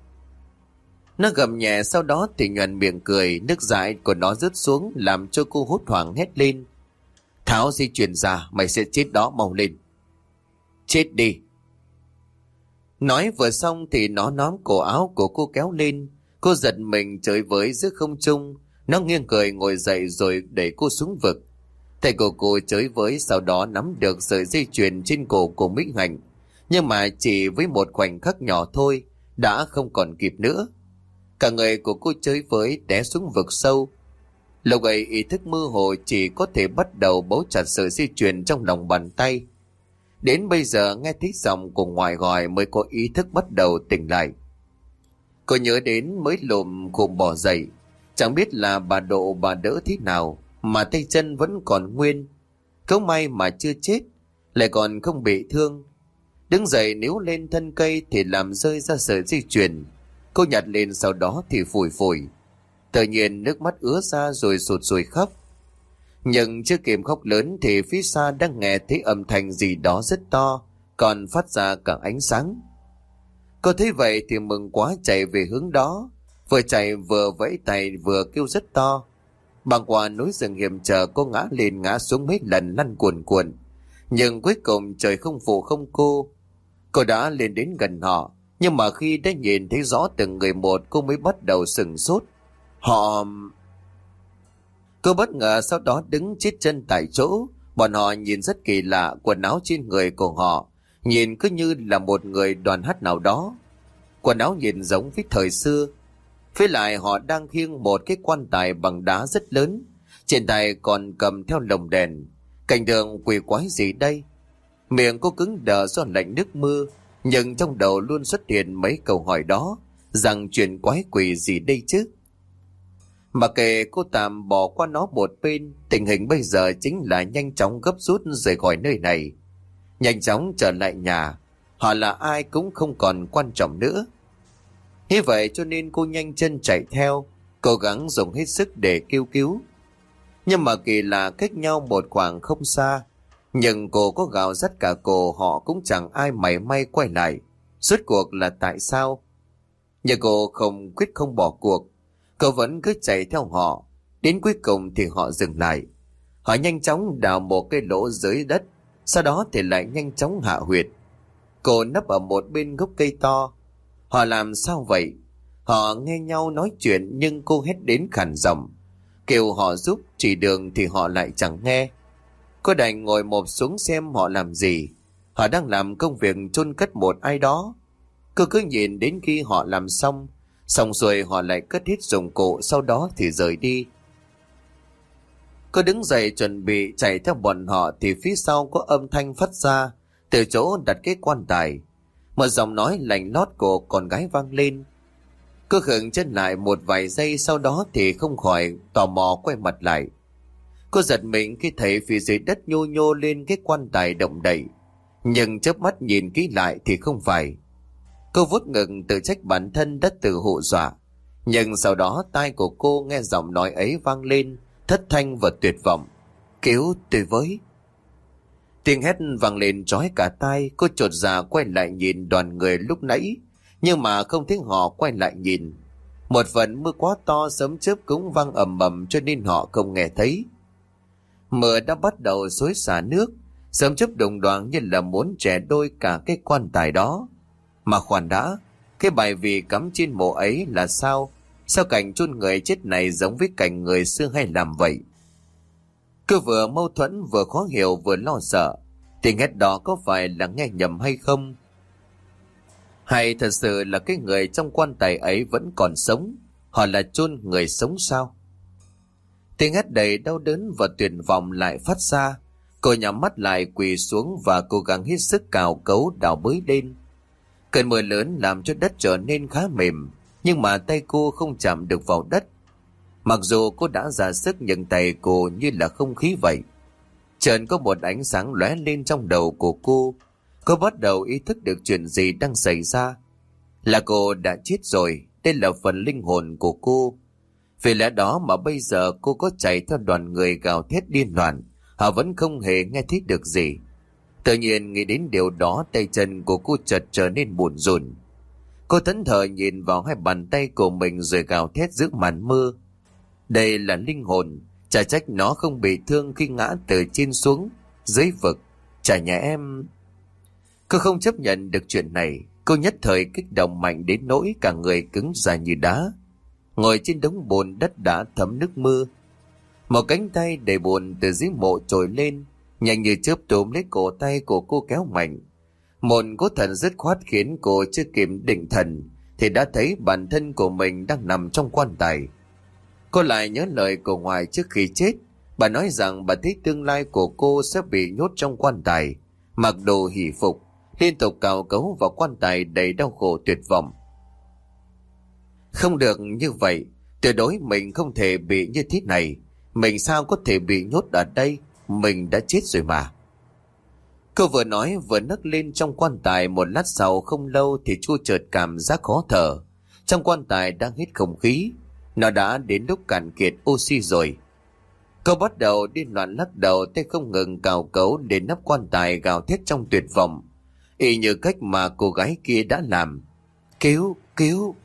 Nó gầm nhẹ, sau đó thì nhoẻn miệng cười. Nước dãi của nó rớt xuống làm cho cô hốt hoảng hét lên. Tháo dây chuyền ra, mày sẽ chết đó, mau lên. Chết đi. Nói vừa xong thì nó nóm cổ áo của cô kéo lên. Cô giật mình chới với giữa không trung. Nó nghiêng cười ngồi dậy rồi đẩy cô xuống vực. Tay của cô chới với, sau đó nắm được sợi dây chuyền trên cổ của Mỹ Hạnh. Nhưng mà chỉ với một khoảnh khắc nhỏ thôi, đã không còn kịp nữa. Cả người của cô chới với té xuống vực sâu. Lúc ấy ý thức mơ hồ, chỉ có thể bắt đầu bấu chặt sợi dây chuyền trong lòng bàn tay. Đến bây giờ nghe thấy giọng của ngoại gọi mới có ý thức bắt đầu tỉnh lại. Cô nhớ đến mới lồm khồm bỏ dậy. Chẳng biết là bà độ bà đỡ thế nào mà tay chân vẫn còn nguyên. Cấu may mà chưa chết, lại còn không bị thương. Đứng dậy níu lên thân cây thì làm rơi ra sợi dây chuyền. Cô nhặt lên, sau đó thì phủi phủi. Tự nhiên nước mắt ứa ra rồi sụt sùi khóc. Nhưng chưa kịp khóc lớn thì phía xa đang nghe thấy âm thanh gì đó rất to, còn phát ra cả ánh sáng. Cô thấy vậy thì mừng quá, chạy về hướng đó. Vừa chạy vừa vẫy tay vừa kêu rất to. Băng qua núi rừng hiểm trở, cô ngã lên ngã xuống mấy lần lăn cuồn cuộn. Nhưng cuối cùng trời không phụ không cô. Cô đã lên đến gần họ, nhưng mà khi đã nhìn thấy rõ từng người một, cô mới bắt đầu sửng sốt. Họ... Cô bất ngờ, sau đó đứng chết chân tại chỗ. Bọn họ nhìn rất kỳ lạ, quần áo trên người của họ nhìn cứ như là một người đoàn hát nào đó. Quần áo nhìn giống với thời xưa. Phía lại họ đang khiêng một cái quan tài bằng đá rất lớn, trên tay còn cầm theo lồng đèn. Cảnh tượng quỷ quái gì đây? Miệng cô cứng đờ do lạnh nước mưa, nhưng trong đầu luôn xuất hiện mấy câu hỏi đó, rằng chuyện quái quỷ gì đây chứ? Mà kệ, cô tạm bỏ qua nó một bên. Tình hình bây giờ chính là nhanh chóng gấp rút rời khỏi nơi này, nhanh chóng trở lại nhà. Họ là ai cũng không còn quan trọng nữa. Như vậy cho nên cô nhanh chân chạy theo, cố gắng dùng hết sức để kêu cứu. Nhưng mà kỳ lạ, cách nhau một khoảng không xa, nhưng cô có gào dắt cả cổ họ cũng chẳng ai mảy may quay lại. Rốt cuộc là tại sao? Nhưng cô không quyết không bỏ cuộc. Cô vẫn cứ chạy theo họ. Đến cuối cùng thì họ dừng lại. Họ nhanh chóng đào một cái lỗ dưới đất, sau đó thì lại nhanh chóng hạ huyệt. Cô nấp ở một bên gốc cây to. Họ làm sao vậy? Họ nghe nhau nói chuyện, nhưng cô hét đến khản giọng, kêu họ giúp chỉ đường thì họ lại chẳng nghe. Cô đành ngồi mộp xuống xem họ làm gì. Họ đang làm công việc chôn cất một ai đó. Cô cứ nhìn đến khi họ làm xong. Xong rồi họ lại cất hết dụng cụ, sau đó thì rời đi. Cô đứng dậy chuẩn bị chạy theo bọn họ thì phía sau có âm thanh phát ra từ chỗ đặt cái quan tài. Một giọng nói lạnh lót của con gái vang lên. Cô khựng chân lại một vài giây, sau đó thì không khỏi tò mò quay mặt lại. Cô giật mình khi thấy phía dưới đất nhô nhô lên cái quan tài động đậy, nhưng chớp mắt nhìn kỹ lại thì không phải. Cô vuốt ngực tự trách bản thân đã tự hù dọa. Nhưng sau đó tai của cô nghe giọng nói ấy vang lên, thất thanh và tuyệt vọng. Cứu tôi với! Tiếng hét vang lên chói cả tai. Cô chột dạ quay lại nhìn đoàn người lúc nãy, nhưng mà không thấy họ quay lại nhìn. Một phần mưa quá to, sấm chớp cũng vang ầm ầm cho nên họ không nghe thấy. Mưa đã bắt đầu xối xả nước, sấm chớp đồng đoàng như là muốn chẻ đôi cả cái quan tài đó. Mà khoan đã, cái bài vị cắm trên mộ ấy là sao? Sao cảnh chôn người chết này giống với cảnh người xưa hay làm vậy? Cứ vừa mâu thuẫn vừa khó hiểu vừa lo sợ. Tiếng hét đó có phải là nghe nhầm hay không? Hay thật sự là cái người trong quan tài ấy vẫn còn sống? Họ là chôn người sống sao? Tiếng hét đầy đau đớn và tuyệt vọng lại phát ra. Cô nhắm mắt lại quỳ xuống và cố gắng hết sức cào cấu đào bới lên. Cơn mưa lớn làm cho đất trở nên khá mềm, nhưng mà tay cô không chạm được vào đất. Mặc dù cô đã ra sức nhưng tay cô như là không khí vậy. Chợt có một ánh sáng lóe lên trong đầu của cô. Cô bắt đầu ý thức được chuyện gì đang xảy ra. Là cô đã chết rồi, đây là phần linh hồn của cô. Vì lẽ đó mà bây giờ cô có chạy theo đoàn người gào thét điên loạn, họ vẫn không hề nghe thấy được gì. Tự nhiên nghĩ đến điều đó, tay chân của cô chợt trở nên buồn rùn. Cô thẫn thờ nhìn vào hai bàn tay của mình rồi gào thét giữa màn mưa. Đây là linh hồn, chả trách nó không bị thương khi ngã từ trên xuống dưới vực. Chả nhẽ em... Cô không chấp nhận được chuyện này. Cô nhất thời kích động mạnh đến nỗi cả người cứng ra như đá, ngồi trên đống bùn đất đã thấm nước mưa. Một cánh tay đầy bùn từ dưới mộ trồi lên, nhanh như chớp túm lấy cổ tay của cô kéo mạnh. Một cú thần dứt khoát khiến cô chưa kịp định thần thì đã thấy bản thân của mình đang nằm trong quan tài. Cô lại nhớ lời của ngoại trước khi chết. Bà nói rằng bà thấy tương lai của cô sẽ bị nhốt trong quan tài, mặc đồ hỷ phục, liên tục cào cấu vào quan tài đầy đau khổ tuyệt vọng. Không được như vậy, tuyệt đối mình không thể bị như thế này. Mình sao có thể bị nhốt ở đây? Mình đã chết rồi mà. Cô vừa nói vừa nấc lên trong quan tài. Một lát sau không lâu thì chua chợt cảm giác khó thở. Trong quan tài đang hết không khí, nó đã đến lúc cạn kiệt oxy rồi. Cô bắt đầu điên loạn lắc đầu, tay không ngừng cào cấu để nắp quan tài, gào thét trong tuyệt vọng, y như cách mà cô gái kia đã làm. Cứu, cứu!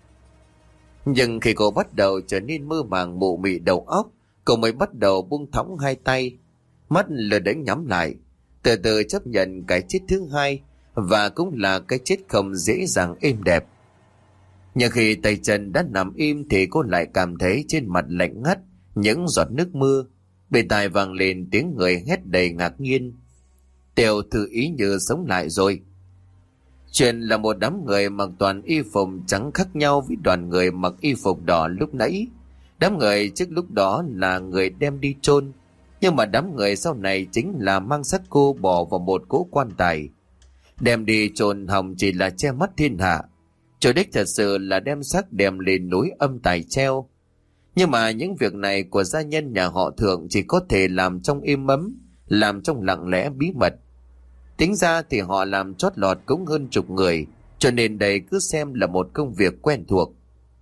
Nhưng khi cô bắt đầu trở nên mơ màng mụ mị đầu óc, cô mới bắt đầu buông thõng hai tay, mắt lờ đánh nhắm lại, từ từ chấp nhận cái chết thứ hai, và cũng là cái chết không dễ dàng êm đẹp. Nhưng khi tay chân đã nằm im thì cô lại cảm thấy trên mặt lạnh ngắt những giọt nước mưa. Bên tai vang lên tiếng người hét đầy ngạc nhiên. Tiểu thư Ý Như sống lại rồi. Chuyện là một đám người mặc toàn y phục trắng khác nhau với đoàn người mặc y phục đỏ lúc nãy. Đám người trước lúc đó là người đem đi chôn, nhưng mà đám người sau này chính là mang xác cô bỏ vào một cỗ quan tài. Đem đi chôn hòng chỉ là che mắt thiên hạ, chủ đích thật sự là đem xác đem lên núi âm tài treo. Nhưng mà những việc này của gia nhân nhà họ Thượng chỉ có thể làm trong im ấm, làm trong lặng lẽ bí mật. Tính ra thì họ làm chót lọt cũng hơn chục người, cho nên đây cứ xem là một công việc quen thuộc.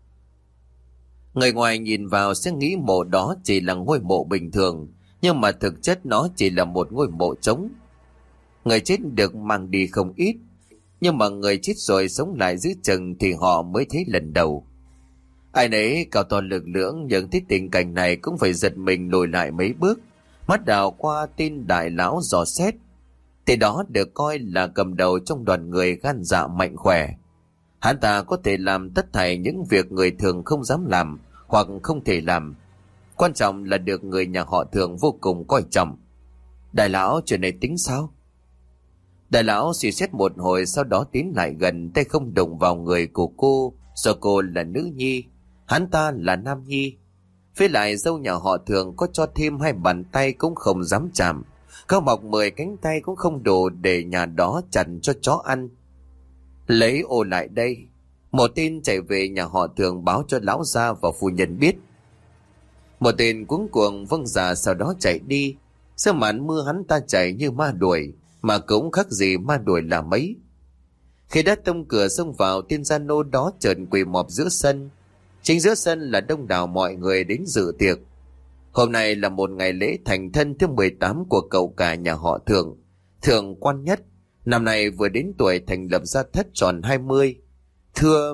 Người ngoài nhìn vào sẽ nghĩ mộ đó chỉ là ngôi mộ bình thường, nhưng mà thực chất nó chỉ là một ngôi mộ trống. Người chết được mang đi không ít, nhưng mà người chết rồi sống lại giữa chừng thì họ mới thấy lần đầu. Ai nấy cao to lực lưỡng nhận thấy tình cảnh này cũng phải giật mình lùi lại mấy bước, mắt đào qua tên đại lão dò xét. Thì đó được coi là cầm đầu trong đoàn người gan dạ mạnh khỏe. Hắn ta có thể làm tất thảy những việc người thường không dám làm hoặc không thể làm. Quan trọng là được người nhà họ Thường vô cùng coi trọng. Đại lão, chuyện này tính sao? Đại lão suy xét một hồi, sau đó tiến lại gần, tay không đụng vào người của cô, do cô là nữ nhi, hắn ta là nam nhi. Với lại dâu nhà họ Thường có cho thêm hai bàn tay cũng không dám chạm, có mọc mười cánh tay cũng không đủ để nhà đó chặn cho chó ăn. Lấy ô lại đây. Một tên chạy về nhà họ Thường báo cho lão gia và phu nhân biết. Một tên cuống cuồng vâng dạ sau đó chạy đi. Sau màn mưa hắn ta chạy như ma đuổi, mà cũng khác gì ma đuổi là mấy. Khi đã tông cửa xông vào, tên gia nô đó chợt quỳ mọp giữa sân. Chính giữa sân là đông đảo mọi người đến dự tiệc. Hôm nay là một ngày lễ thành thân thứ mười tám của cậu cả nhà họ Thường, Thường Quan Nhất. Năm nay vừa đến tuổi thành lập gia thất tròn hai mươi. Thưa...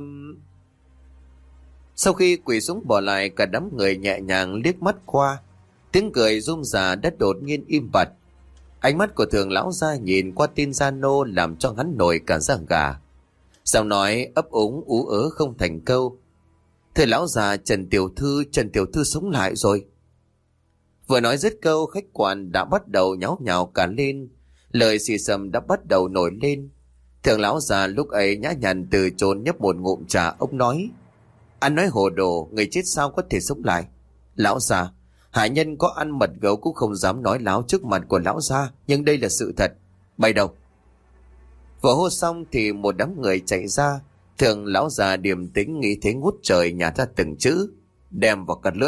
Sau khi quỳ xuống bỏ lại, cả đám người nhẹ nhàng liếc mắt qua. Tiếng cười rôm rả đất đột nhiên im bặt. Ánh mắt của Thường lão gia nhìn qua tin gia nô làm cho hắn nổi cả da gà. Giọng nói ấp úng ú ớ không thành câu. Thưa lão già, Trần Tiểu Thư, Trần Tiểu Thư sống lại rồi. Vừa nói dứt câu, khách quan đã bắt đầu nháo nhào cả lên. Lời xì xầm đã bắt đầu nổi lên. Thường lão già lúc ấy nhã nhặn từ chốn nhấp một ngụm trà. Ông nói: Anh nói hồ đồ, người chết sao có thể sống lại? Lão già, hạ nhân có ăn mật gấu cũng không dám nói láo trước mặt của lão gia, nhưng đây là sự thật. Bay đâu? Vừa hô xong thì một đám người chạy ra. Thường lão già điềm tĩnh nghĩ thế ngút trời nhả ra từng chữ: đem vào cật lưỡi.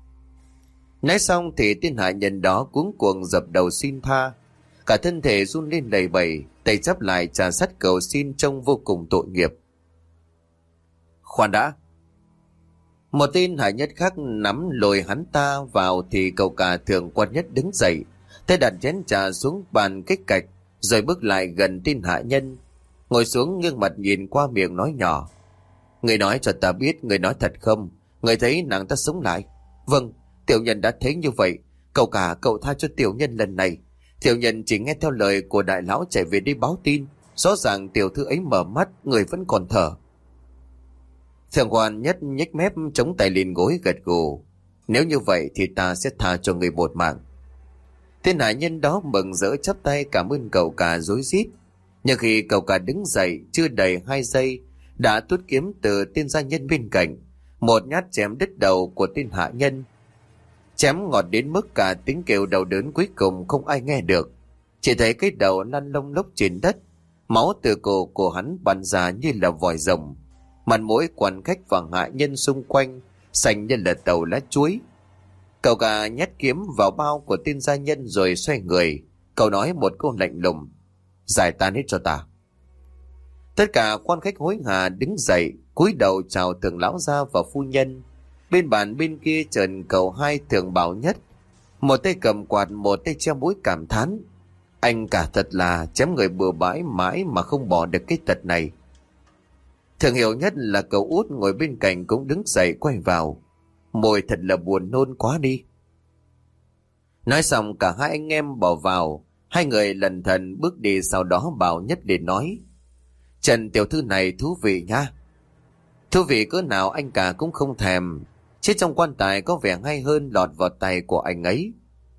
Nói xong thì tên hạ nhân đó cuống cuồng dập đầu xin tha. Cả thân thể run lên đầy bẩy, tay chắp lại trà sắt cầu xin trông vô cùng tội nghiệp. Khoan đã. Một tên hạ nhất khác nắm lôi hắn ta vào thì cậu cả Thường Quan Nhất đứng dậy, tay đặt chén trà xuống bàn cách cạch, rồi bước lại gần tên hạ nhân, ngồi xuống nghiêng mặt nhìn qua miệng nói nhỏ: Người nói cho ta biết, người nói thật không? Người thấy nàng ta sống lại? Vâng, tiểu nhân đã thấy như vậy. Cậu cả, cậu tha cho tiểu nhân lần này. Tiểu nhân chỉ nghe theo lời của đại lão chạy về đi báo tin. Rõ ràng tiểu thư ấy mở mắt, người vẫn còn thở. Thường Quan Nhất nhếch mép chống tay lên gối gật gù: Nếu như vậy thì ta sẽ tha cho người một mạng. Tên hạ nhân đó mừng rỡ chắp tay cảm ơn cậu cả rối rít. Nhưng khi cậu cả đứng dậy chưa đầy hai giây, đã tuốt kiếm từ tên gia nhân bên cạnh, một nhát chém đứt đầu của tên hạ nhân. Chém ngọt đến mức cả tiếng kêu đau đớn cuối cùng không ai nghe được. Chỉ thấy cái đầu lăn lông lốc trên đất, máu từ cổ của hắn bắn ra như là vòi rồng. Mặt mũi quan khách và hạ nhân xung quanh xanh như là tàu lá chuối. Cậu cả nhét kiếm vào bao của tên gia nhân rồi xoay người. Cậu nói một câu lạnh lùng: Giải tán hết cho ta. Tất cả quan khách hối hả đứng dậy, cúi đầu chào Thường lão gia và phu nhân. Bên bàn bên kia trần cầu hai Thường Bảo Nhất, một tay cầm quạt, một tay che mũi cảm thán: Anh cả thật là chém người bừa bãi mãi mà không bỏ được cái tật này. Thường Hiểu Nhất là cậu út ngồi bên cạnh cũng đứng dậy quay vào: Môi thật là buồn nôn quá đi. Nói xong cả hai anh em bỏ vào. Hai người lần thần bước đi, sau đó Bảo Nhất để nói: Trần tiểu thư này thú vị nha. Thú vị cỡ nào anh cả cũng không thèm. Chết trong quan tài có vẻ hay hơn lọt vào tay của anh ấy.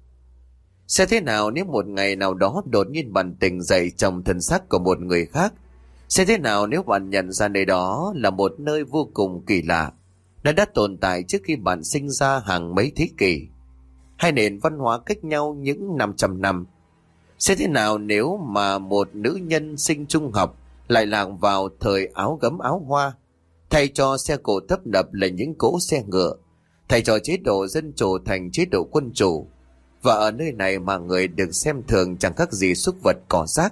Sẽ thế nào nếu một ngày nào đó đột nhiên bạn tỉnh dậy trong thân xác của một người khác? Sẽ thế nào nếu bạn nhận ra nơi đó là một nơi vô cùng kỳ lạ, nó đã tồn tại trước khi bạn sinh ra hàng mấy thế kỷ? Hai nền văn hóa cách nhau những năm trăm năm. Sẽ thế nào nếu mà một nữ nhân sinh trung học lại lạc vào thời áo gấm áo hoa, thay cho xe cộ tấp nập là những cỗ xe ngựa, thay cho chế độ dân chủ thành chế độ quân chủ, và ở nơi này mà người được xem thường chẳng khác gì súc vật cỏ rác.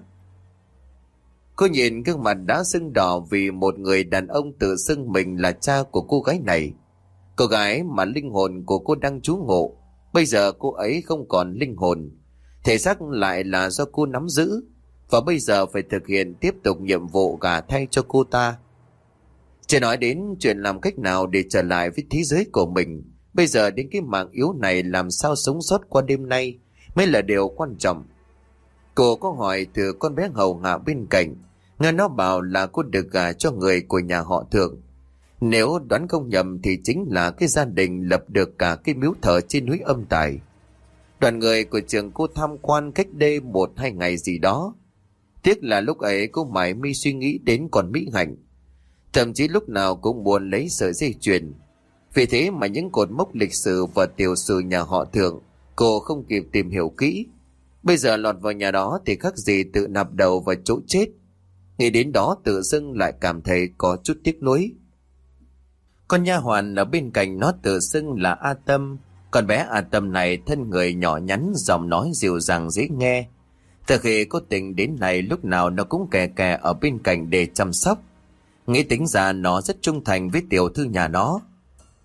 Cô nhìn gương mặt đã sưng đỏ vì một người đàn ông tự xưng mình là cha của cô gái này. Cô gái mà linh hồn của cô đang trú ngụ, bây giờ cô ấy không còn linh hồn, thể xác lại là do cô nắm giữ, và bây giờ phải thực hiện tiếp tục nhiệm vụ gả thay cho cô ta. Chưa nói đến chuyện làm cách nào để trở lại với thế giới của mình, bây giờ đến cái mạng yếu này làm sao sống sót qua đêm nay mới là điều quan trọng. Cô có hỏi từ con bé hầu hạ bên cạnh, nghe nó bảo là cô được gả cho người của nhà họ Thường. Nếu đoán không nhầm thì chính là cái gia đình lập được cả cái miếu thờ trên núi Âm Tài. Đoàn người của trường cô tham quan cách đây một hai ngày gì đó. Tiếc là lúc ấy cô mải mi suy nghĩ đến con Mỹ Hạnh, thậm chí lúc nào cũng buồn lấy sợi dây chuyền. Vì thế mà những cột mốc lịch sử và tiểu sử nhà họ Thường cô không kịp tìm hiểu kỹ. Bây giờ lọt vào nhà đó thì khác gì tự nạp đầu vào chỗ chết. Nghĩ đến đó tự dưng lại cảm thấy có chút tiếc nuối. Con nha hoàn ở bên cạnh nó tự xưng là A Tâm. Con bé A Tâm này thân người nhỏ nhắn, giọng nói dịu dàng dễ nghe. Từ khi có tình đến này lúc nào nó cũng kè kè ở bên cạnh để chăm sóc. Nghĩ tính ra nó rất trung thành với tiểu thư nhà nó.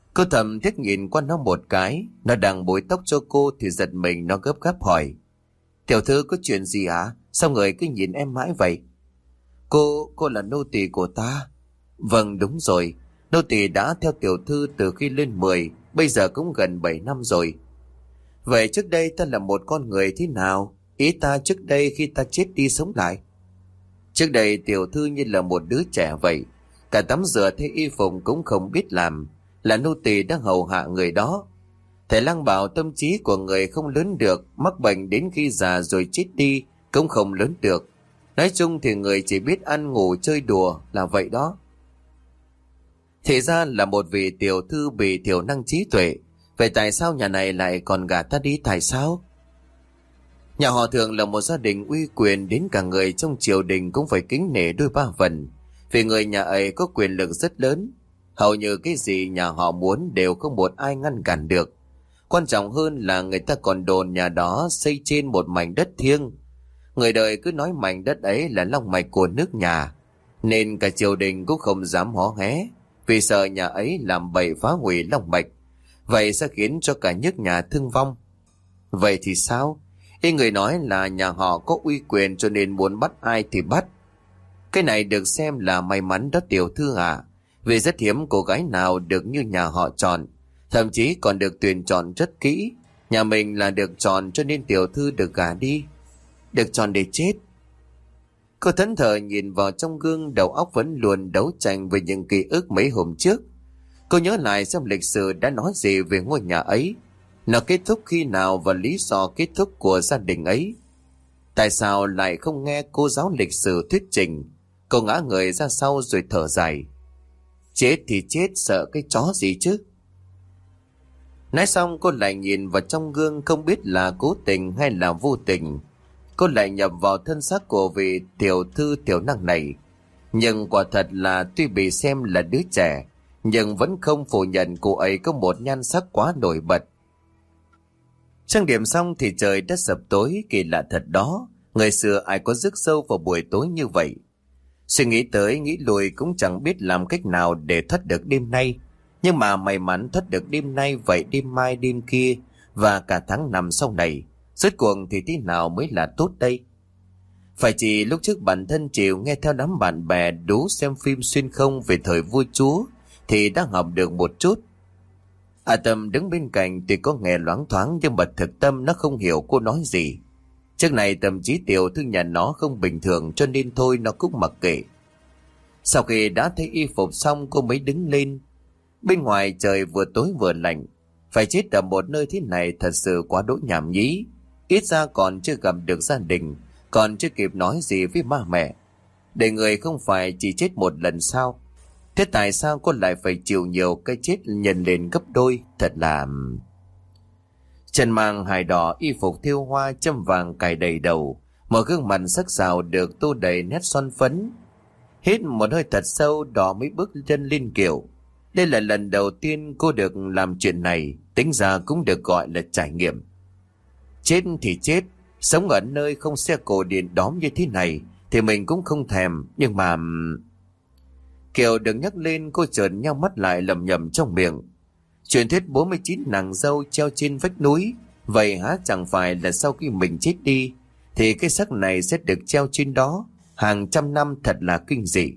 Cô thầm thiết nhìn qua nó một cái. Nó đang búi tóc cho cô thì giật mình, nó gấp gáp hỏi: Tiểu thư có chuyện gì hả? Sao người cứ nhìn em mãi vậy? Cô, cô là nô tỳ của ta. Vâng, đúng rồi. Nô tỳ đã theo tiểu thư từ khi lên mười, bây giờ cũng gần bảy năm rồi. Vậy trước đây ta là một con người thế nào? Ý ta trước đây khi ta chết đi sống lại. Trước đây tiểu thư như là một đứa trẻ vậy. Cả tắm rửa thay y phục cũng không biết làm. Là nô tỳ đang hầu hạ người đó. Thầy Lang bảo tâm trí của người không lớn được, mắc bệnh đến khi già rồi chết đi cũng không lớn được. Nói chung thì người chỉ biết ăn ngủ chơi đùa là vậy đó. Thì ra là một vị tiểu thư bị thiểu năng trí tuệ. Vậy tại sao nhà này lại còn gả ta đi tại sao? Nhà họ Thường là một gia đình uy quyền, đến cả người trong triều đình cũng phải kính nể đôi ba phần. Vì người nhà ấy có quyền lực rất lớn. Hầu như cái gì nhà họ muốn đều không một ai ngăn cản được. Quan trọng hơn là người ta còn đồn nhà đó xây trên một mảnh đất thiêng. Người đời cứ nói mảnh đất ấy là long mạch của nước nhà, nên cả triều đình cũng không dám hó hé, vì sợ nhà ấy làm bậy phá hủy long mạch. Vậy sẽ khiến cho cả nước nhà thương vong. Vậy thì sao? Ý người nói là nhà họ có uy quyền cho nên muốn bắt ai thì bắt. Cái này được xem là may mắn đó tiểu thư à. Vì rất hiếm cô gái nào được như nhà họ chọn, thậm chí còn được tuyển chọn rất kỹ. Nhà mình là được chọn cho nên tiểu thư được gả đi. Được chọn để chết. Cô thẫn thờ nhìn vào trong gương, đầu óc vẫn luôn đấu tranh với những ký ức mấy hôm trước. Cô nhớ lại xem lịch sử đã nói gì về ngôi nhà ấy. Nó kết thúc khi nào và lý do kết thúc của gia đình ấy. Tại sao lại không nghe cô giáo lịch sử thuyết trình? Cô ngã người ra sau rồi thở dài. Chết thì chết, sợ cái chó gì chứ? Nói xong cô lại nhìn vào trong gương, không biết là cố tình hay là vô tình. Cô lại nhập vào thân xác của vị tiểu thư tiểu năng này. Nhưng quả thật là tuy bị xem là đứa trẻ, nhưng vẫn không phủ nhận cô ấy có một nhan sắc quá nổi bật. Trang điểm xong thì trời đã sập tối, kỳ lạ thật đó. Người xưa ai có rước dâu vào buổi tối như vậy. Suy nghĩ tới nghĩ lui cũng chẳng biết làm cách nào để thoát được đêm nay. Nhưng mà may mắn thoát được đêm nay, vậy đêm mai đêm kia và cả tháng năm sau này, rốt cuộc thì thế nào mới là tốt đây? Phải chỉ lúc trước bản thân chịu nghe theo đám bạn bè đú xem phim xuyên không về thời vua chúa thì đã học được một chút. À Tâm đứng bên cạnh tuy có nghe loáng thoáng, nhưng mà thực tâm nó không hiểu cô nói gì. Trước này tâm trí tiểu thư nhà nó không bình thường, cho nên thôi nó cũng mặc kệ. Sau khi đã thấy y phục xong, cô mới đứng lên. Bên ngoài trời vừa tối vừa lạnh. Phải chết ở một nơi thế này thật sự quá đỗi nhảm nhí. Ít ra còn chưa gặp được gia đình, còn chưa kịp nói gì với ba mẹ. Để người không phải chỉ chết một lần sao? Thế tại sao cô lại phải chịu nhiều cái chết nhân lên gấp đôi? Thật là... Trần mang hài đỏ, y phục thêu hoa, châm vàng cài đầy đầu, một gương mặt sắc sảo được tô đầy nét son phấn. Hít một hơi thật sâu, đỏ mới bước chân lên kiệu. Đây là lần đầu tiên cô được làm chuyện này, tính ra cũng được gọi là trải nghiệm. Chết thì chết, sống ở nơi không xe cổ điện đóm như thế này thì mình cũng không thèm, nhưng mà... Kiều được nhắc lên, cô chợt nheo mắt lại lẩm nhẩm trong miệng. Truyền thuyết bốn mươi chín nàng dâu treo trên vách núi, vậy há chẳng phải là sau khi mình chết đi thì cái xác này sẽ được treo trên đó hàng trăm năm, thật là kinh dị.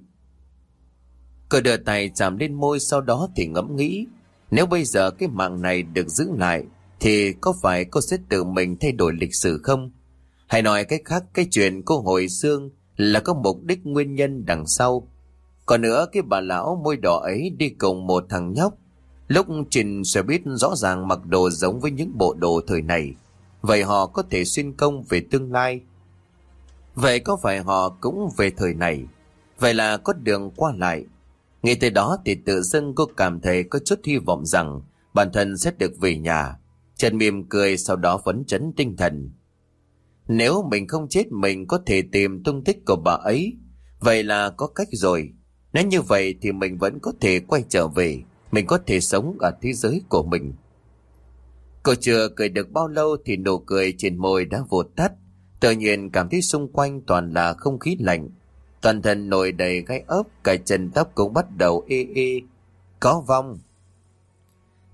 Cô đưa tay chạm lên môi, sau đó thì ngẫm nghĩ, nếu bây giờ cái mạng này được giữ lại thì có phải cô sẽ tự mình thay đổi lịch sử không? Hay nói cách khác, cái chuyện cô hồi xương là có mục đích nguyên nhân đằng sau. Còn nữa, cái bà lão môi đỏ ấy đi cùng một thằng nhóc, lúc trên xe buýt rõ ràng mặc đồ giống với những bộ đồ thời này. Vậy họ có thể xuyên công về tương lai. Vậy có phải họ cũng về thời này? Vậy là có đường qua lại. Ngay tới đó thì tự dưng cô cảm thấy có chút hy vọng rằng bản thân sẽ được về nhà. Trần mỉm cười, sau đó phấn chấn tinh thần. Nếu mình không chết, mình có thể tìm tung tích của bà ấy. Vậy là có cách rồi. Nếu như vậy thì mình vẫn có thể quay trở về. Mình có thể sống ở thế giới của mình. Cô chưa cười được bao lâu thì nụ cười trên môi đã vụt tắt. Tự nhiên cảm thấy xung quanh toàn là không khí lạnh. Toàn thân nổi đầy gai ốc, cả chân tóc cũng bắt đầu ê ê. Có vong.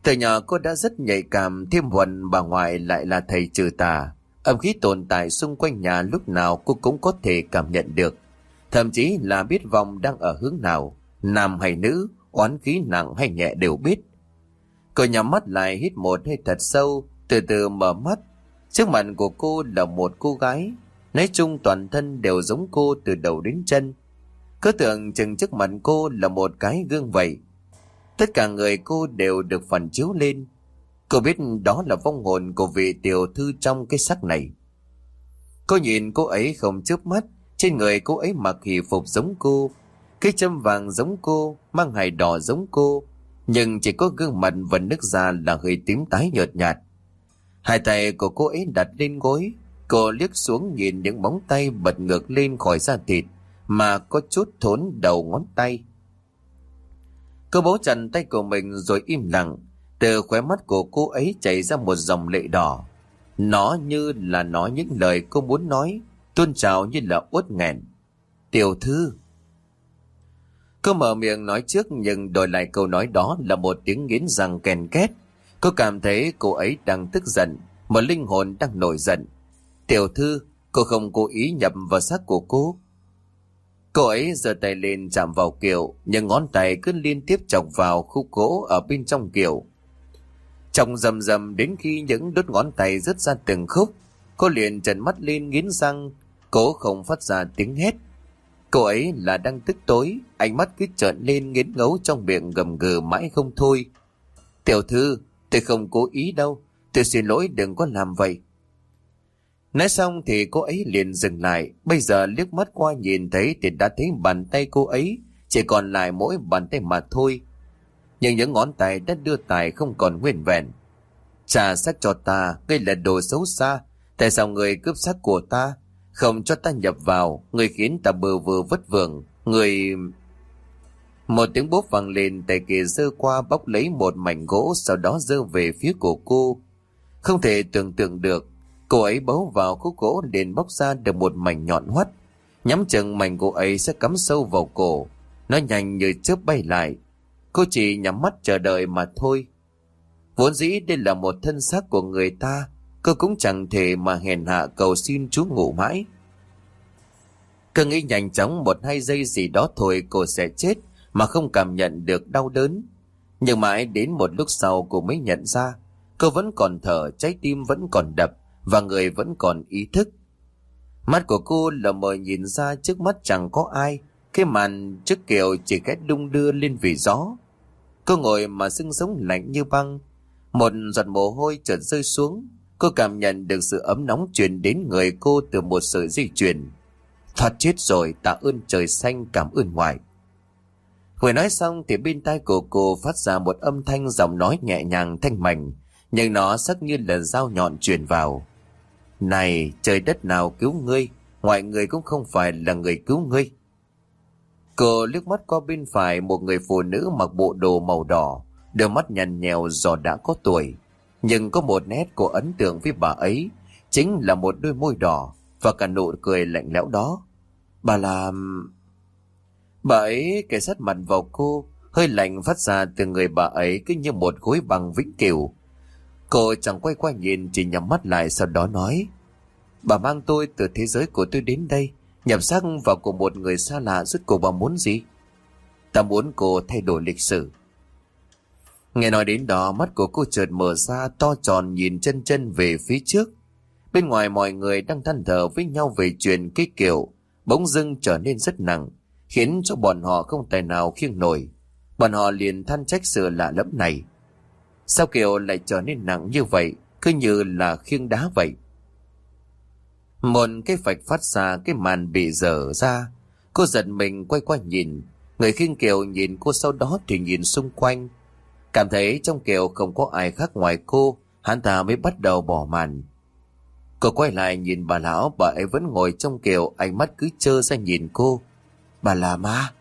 Từ nhỏ cô đã rất nhạy cảm, thêm Huần bà ngoại lại là thầy trừ tà. Âm khí tồn tại xung quanh nhà lúc nào cô cũng có thể cảm nhận được. Thậm chí là biết vong đang ở hướng nào, nam hay nữ, oán khí nặng hay nhẹ đều biết. Cô nhắm mắt lại hít một hơi thật sâu, từ từ mở mắt. Trước mặt của cô là một cô gái, nói chung toàn thân đều giống cô từ đầu đến chân. Cứ tưởng chừng trước mặt cô là một cái gương vậy. Tất cả người cô đều được phản chiếu lên. Cô biết đó là vong hồn của vị tiểu thư trong cái xác này. Cô nhìn cô ấy không chớp mắt. Trên người cô ấy mặc hỷ phục giống cô, cái châm vàng giống cô, mang hài đỏ giống cô, nhưng chỉ có gương mặt và nước da là hơi tím tái nhợt nhạt. Hai tay của cô ấy đặt lên gối. Cô liếc xuống nhìn những móng tay bật ngược lên khỏi da thịt mà có chút thốn đầu ngón tay. Cô bấu chặt tay của mình rồi im lặng. Từ khóe mắt của cô ấy chảy ra một dòng lệ đỏ. Nó như là nói những lời cô muốn nói, tuôn trào như là uất nghẹn. Tiểu thư. Cô mở miệng nói trước nhưng đổi lại câu nói đó là một tiếng nghiến răng kèn két. Cô cảm thấy cô ấy đang tức giận, một linh hồn đang nổi giận. Tiểu thư, cô không cố ý nhập vào xác của cô. Cô ấy giơ tay lên chạm vào Kiều, nhưng ngón tay cứ liên tiếp chọc vào khúc gỗ ở bên trong Kiều. Chọc rầm rầm đến khi những đốt ngón tay rớt ra từng khúc. Cô liền trợn mắt lên nghiến răng, cố không phát ra tiếng hét. Cô ấy là đang tức tối, ánh mắt cứ trợn lên nghiến ngấu trong miệng gầm gừ mãi không thôi. Tiểu thư, tôi không cố ý đâu, tôi xin lỗi, đừng có làm vậy. Nói xong thì cô ấy liền dừng lại. Bây giờ liếc mắt qua nhìn thấy thì đã thấy bàn tay cô ấy chỉ còn lại mỗi bàn tay mà thôi. Nhưng những ngón tay đã đưa tài không còn nguyên vẹn. Trả xác cho ta, đây là đồ xấu xa. Tại sao người cướp xác của ta, không cho ta nhập vào, người khiến ta bơ vơ vất vưởng, người... Một tiếng bốp vang lên, tay kia giơ qua bóc lấy một mảnh gỗ, sau đó giơ về phía của cô. Không thể tưởng tượng được, cô ấy bấu vào khúc gỗ liền bóc ra được một mảnh nhọn hoắt. Nhắm chừng mảnh gỗ ấy sẽ cắm sâu vào cổ. Nó nhanh như chớp bay lại. Cô chỉ nhắm mắt chờ đợi mà thôi. Vốn dĩ đây là một thân xác của người ta, cô cũng chẳng thể mà hèn hạ cầu xin chú ngủ mãi. Cứ nghĩ nhanh chóng một hai giây gì đó thôi cô sẽ chết mà không cảm nhận được đau đớn. Nhưng mãi đến một lúc sau cô mới nhận ra cô vẫn còn thở, trái tim vẫn còn đập và người vẫn còn ý thức. Mắt của cô lờ mờ nhìn ra trước mắt chẳng có ai. Cái màn trước Kiều chỉ khẽ đung đưa lên vì gió. Cô ngồi mà xương sống lạnh như băng. Một giọt mồ hôi chợt rơi xuống. Cô cảm nhận được sự ấm nóng truyền đến người cô từ một sợi dây chuyền. Thoát chết rồi, tạ ơn trời xanh, cảm ơn ngoại. Vừa nói xong thì bên tai của cô phát ra một âm thanh giọng nói nhẹ nhàng thanh mảnh, nhưng nó sắc như là dao nhọn truyền vào. Này, trời đất nào cứu ngươi, ngoại người cũng không phải là người cứu ngươi. Cô liếc mắt qua bên phải, một người phụ nữ mặc bộ đồ màu đỏ, đôi mắt nhằn nhèo do đã có tuổi. Nhưng có một nét cô ấn tượng với bà ấy, chính là một đôi môi đỏ và cả nụ cười lạnh lẽo đó. Bà là... Bà ấy kề sát mặt vào cô, hơi lạnh phát ra từ người bà ấy cứ như một khối băng vĩnh cửu. Cô chẳng quay qua nhìn, chỉ nhắm mắt lại sau đó nói: Bà mang tôi từ thế giới của tôi đến đây, nhập xác vào của một người xa lạ, rốt cuộc bà muốn gì? Ta muốn cô thay đổi lịch sử. Nghe nói đến đó, mắt của cô chợt mở ra to tròn nhìn chân chân về phía trước. Bên ngoài mọi người đang than thở với nhau về chuyện cái Kiều bỗng dưng trở nên rất nặng, khiến cho bọn họ không tài nào khiêng nổi. Bọn họ liền than trách sự lạ lẫm này. Sao Kiều lại trở nên nặng như vậy, cứ như là khiêng đá vậy. Một cái phạch phát ra, cái màn bị dở ra. Cô giật mình quay qua nhìn. Người khiêng Kiều nhìn cô, sau đó thì nhìn xung quanh. Cảm thấy trong Kiều không có ai khác ngoài cô, hắn ta mới bắt đầu bỏ màn. Cô quay lại nhìn bà lão, bà ấy vẫn ngồi trong Kiều, ánh mắt cứ trơ ra nhìn cô. Bà là ma.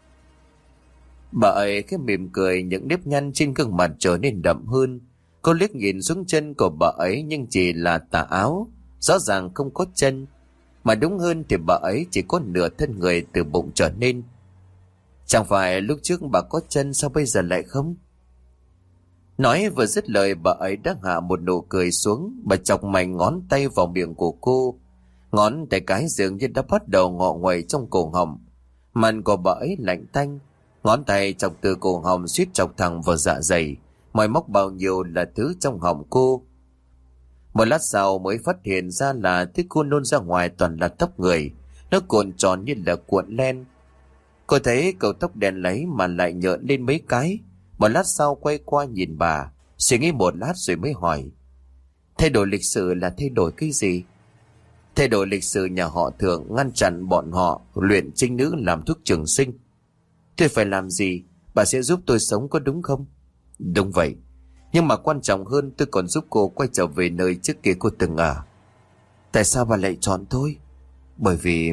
Bà ấy cái mỉm cười, những nếp nhăn trên gương mặt trở nên đậm hơn. Cô liếc nhìn xuống chân của bà ấy nhưng chỉ là tà áo, rõ ràng không có chân. Mà đúng hơn thì bà ấy chỉ có nửa thân người từ bụng trở nên. Chẳng phải lúc trước bà có chân, sao bây giờ lại không? Nói vừa dứt lời, bà ấy đã hạ một nụ cười xuống. Bà chọc mạnh ngón tay vào miệng của cô. Ngón tay cái dường như đã bắt đầu ngọ nguậy trong cổ họng. Mặt của bà ấy lạnh tanh. Ngón tay chọc từ cổ họng suýt chọc thẳng vào dạ dày. Mọi móc bao nhiêu là thứ trong họng cô. Một lát sau mới phát hiện ra là thứ cô nôn ra ngoài toàn là tóc người. Nó cuộn tròn như là cuộn len. Cô thấy cầu tóc đen lấy mà lại nhợn lên mấy cái. Một lát sau quay qua nhìn bà, suy nghĩ một lát rồi mới hỏi: thay đổi lịch sử là thay đổi cái gì? Thay đổi lịch sử nhà họ Thượng, ngăn chặn bọn họ luyện trinh nữ làm thuốc trường sinh. Tôi phải làm gì? Bà sẽ giúp tôi sống có đúng không? Đúng vậy. Nhưng mà quan trọng hơn, tôi còn giúp cô quay trở về nơi trước kia cô từng ở. Tại sao bà lại chọn tôi? Bởi vì...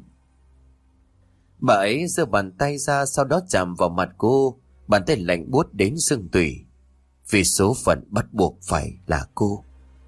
Bà ấy giơ bàn tay ra, sau đó chạm vào mặt cô. Bàn tay lạnh buốt đến xương tủy. Vì số phận bắt buộc phải là cô.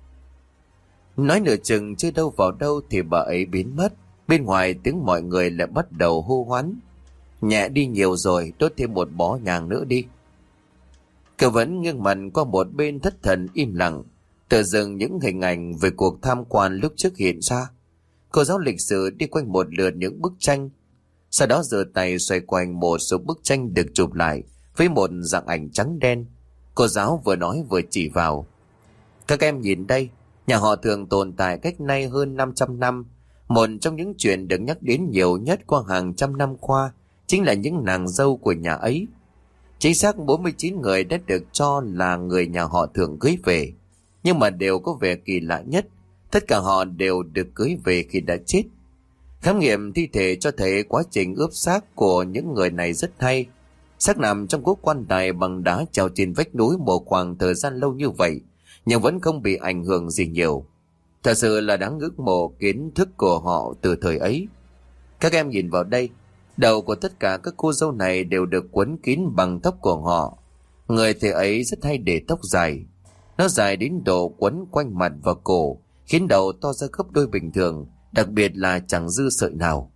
Nói nửa chừng chưa đâu vào đâu thì bà ấy biến mất. Bên ngoài tiếng mọi người lại bắt đầu hô hoán: nhẹ đi nhiều rồi, đốt thêm một bó nhang nữa đi. Cậu vẫn nghiêng mặt qua một bên thất thần im lặng. Tự dưng những hình ảnh về cuộc tham quan lúc trước hiện ra. Cô giáo lịch sử đi quanh một lượt những bức tranh, sau đó giơ tay xoay quanh một số bức tranh được chụp lại với một dạng ảnh trắng đen. Cô giáo vừa nói vừa chỉ vào: các em nhìn đây, nhà họ Thường tồn tại cách nay hơn năm trăm năm. Một trong những chuyện được nhắc đến nhiều nhất qua hàng trăm năm qua chính là những nàng dâu của nhà ấy. Chính xác bốn mươi chín người đã được cho là người nhà họ Thường cưới về. Nhưng mà đều có vẻ kỳ lạ nhất, tất cả họ đều được cưới về khi đã chết. Khám nghiệm thi thể cho thấy quá trình ướp xác của những người này rất hay. Xác nằm trong cố quan tài bằng đá treo trên vách núi một khoảng thời gian lâu như vậy, nhưng vẫn không bị ảnh hưởng gì nhiều. Thật sự là đáng ngưỡng mộ kiến thức của họ từ thời ấy. Các em nhìn vào đây, đầu của tất cả các cô dâu này đều được quấn kín bằng tóc của họ. Người thầy ấy rất hay để tóc dài. Nó dài đến độ quấn quanh mặt và cổ, khiến đầu to ra gấp đôi bình thường, đặc biệt là chẳng dư sợi nào.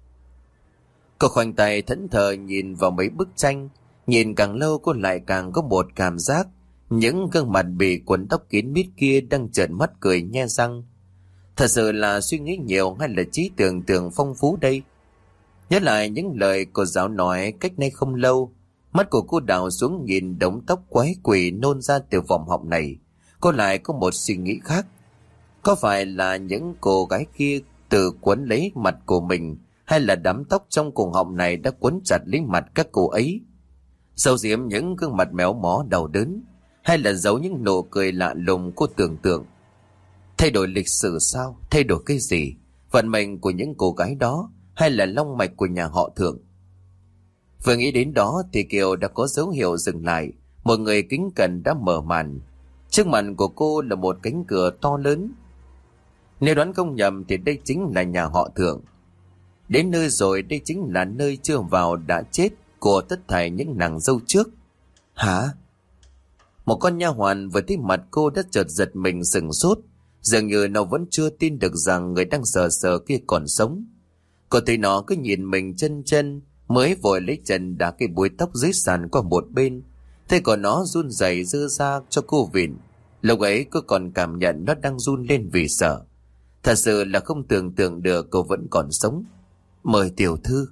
Cô khoanh tay thẫn thờ nhìn vào mấy bức tranh. Nhìn càng lâu cô lại càng có một cảm giác những gương mặt bị quấn tóc kín mít kia đang trợn mắt cười nhe răng. Thật sự là suy nghĩ nhiều hay là trí tưởng tượng phong phú đây? Nhớ lại những lời cô giáo nói cách nay không lâu, mắt của cô đảo xuống nhìn đống tóc quái quỷ nôn ra từ vòng họng này. Cô lại có một suy nghĩ khác. Có phải là những cô gái kia tự quấn lấy mặt của mình, hay là đám tóc trong cuồng họng này đã quấn chặt lấy mặt các cô ấy? Giấu giếm những gương mặt méo mó đau đớn, hay là giấu những nụ cười lạ lùng cô tưởng tượng? Thay đổi lịch sử sao? Thay đổi cái gì? Vận mệnh của những cô gái đó, hay là long mạch của nhà họ Thượng? Vừa nghĩ đến đó thì Kiều đã có dấu hiệu dừng lại. Một người kính cẩn đã mở màn. Trước mặt của cô là một cánh cửa to lớn. Nếu đoán không nhầm thì đây chính là nhà họ Thượng. Đến nơi rồi, đây chính là nơi chưa vào đã chết của tất thảy những nàng dâu trước. Hả? Một con nha hoàn vừa thấy mặt cô đã chợt giật mình sừng sốt, dường như nó vẫn chưa tin được rằng người đang sờ sờ kia còn sống. Cô thấy nó cứ nhìn mình chân chân, mới vội lấy chân đá cái búi tóc dưới sàn qua một bên. Thế còn nó run rẩy dơ ra cho cô vịn. Lúc ấy cô còn cảm nhận nó đang run lên vì sợ. Thật sự là không tưởng tượng được cô vẫn còn sống. Mời tiểu thư.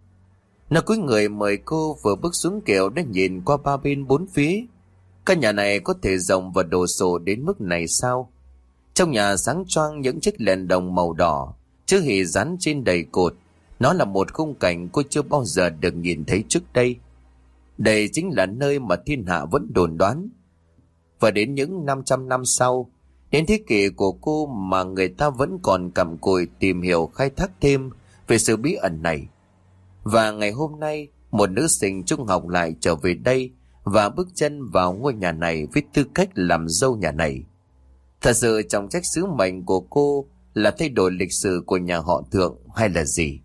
Nó cúi người mời cô, vừa bước xuống kiệu đã nhìn qua ba bên bốn phía. Căn nhà này có thể rộng và đồ sộ đến mức này sao? Trong nhà sáng choang những chiếc đèn đồng màu đỏ, chữ hỉ dán trên đầy cột. Nó là một khung cảnh cô chưa bao giờ được nhìn thấy trước đây. Đây chính là nơi mà thiên hạ vẫn đồn đoán. Và đến những năm trăm năm sau, đến thế kỷ của cô mà người ta vẫn còn cặm cụi tìm hiểu khai thác thêm về sự bí ẩn này. Và ngày hôm nay, một nữ sinh trung học lại trở về đây và bước chân vào ngôi nhà này với tư cách làm dâu nhà này. Thật sự trọng trách sứ mệnh của cô là thay đổi lịch sử của nhà họ Thượng hay là gì?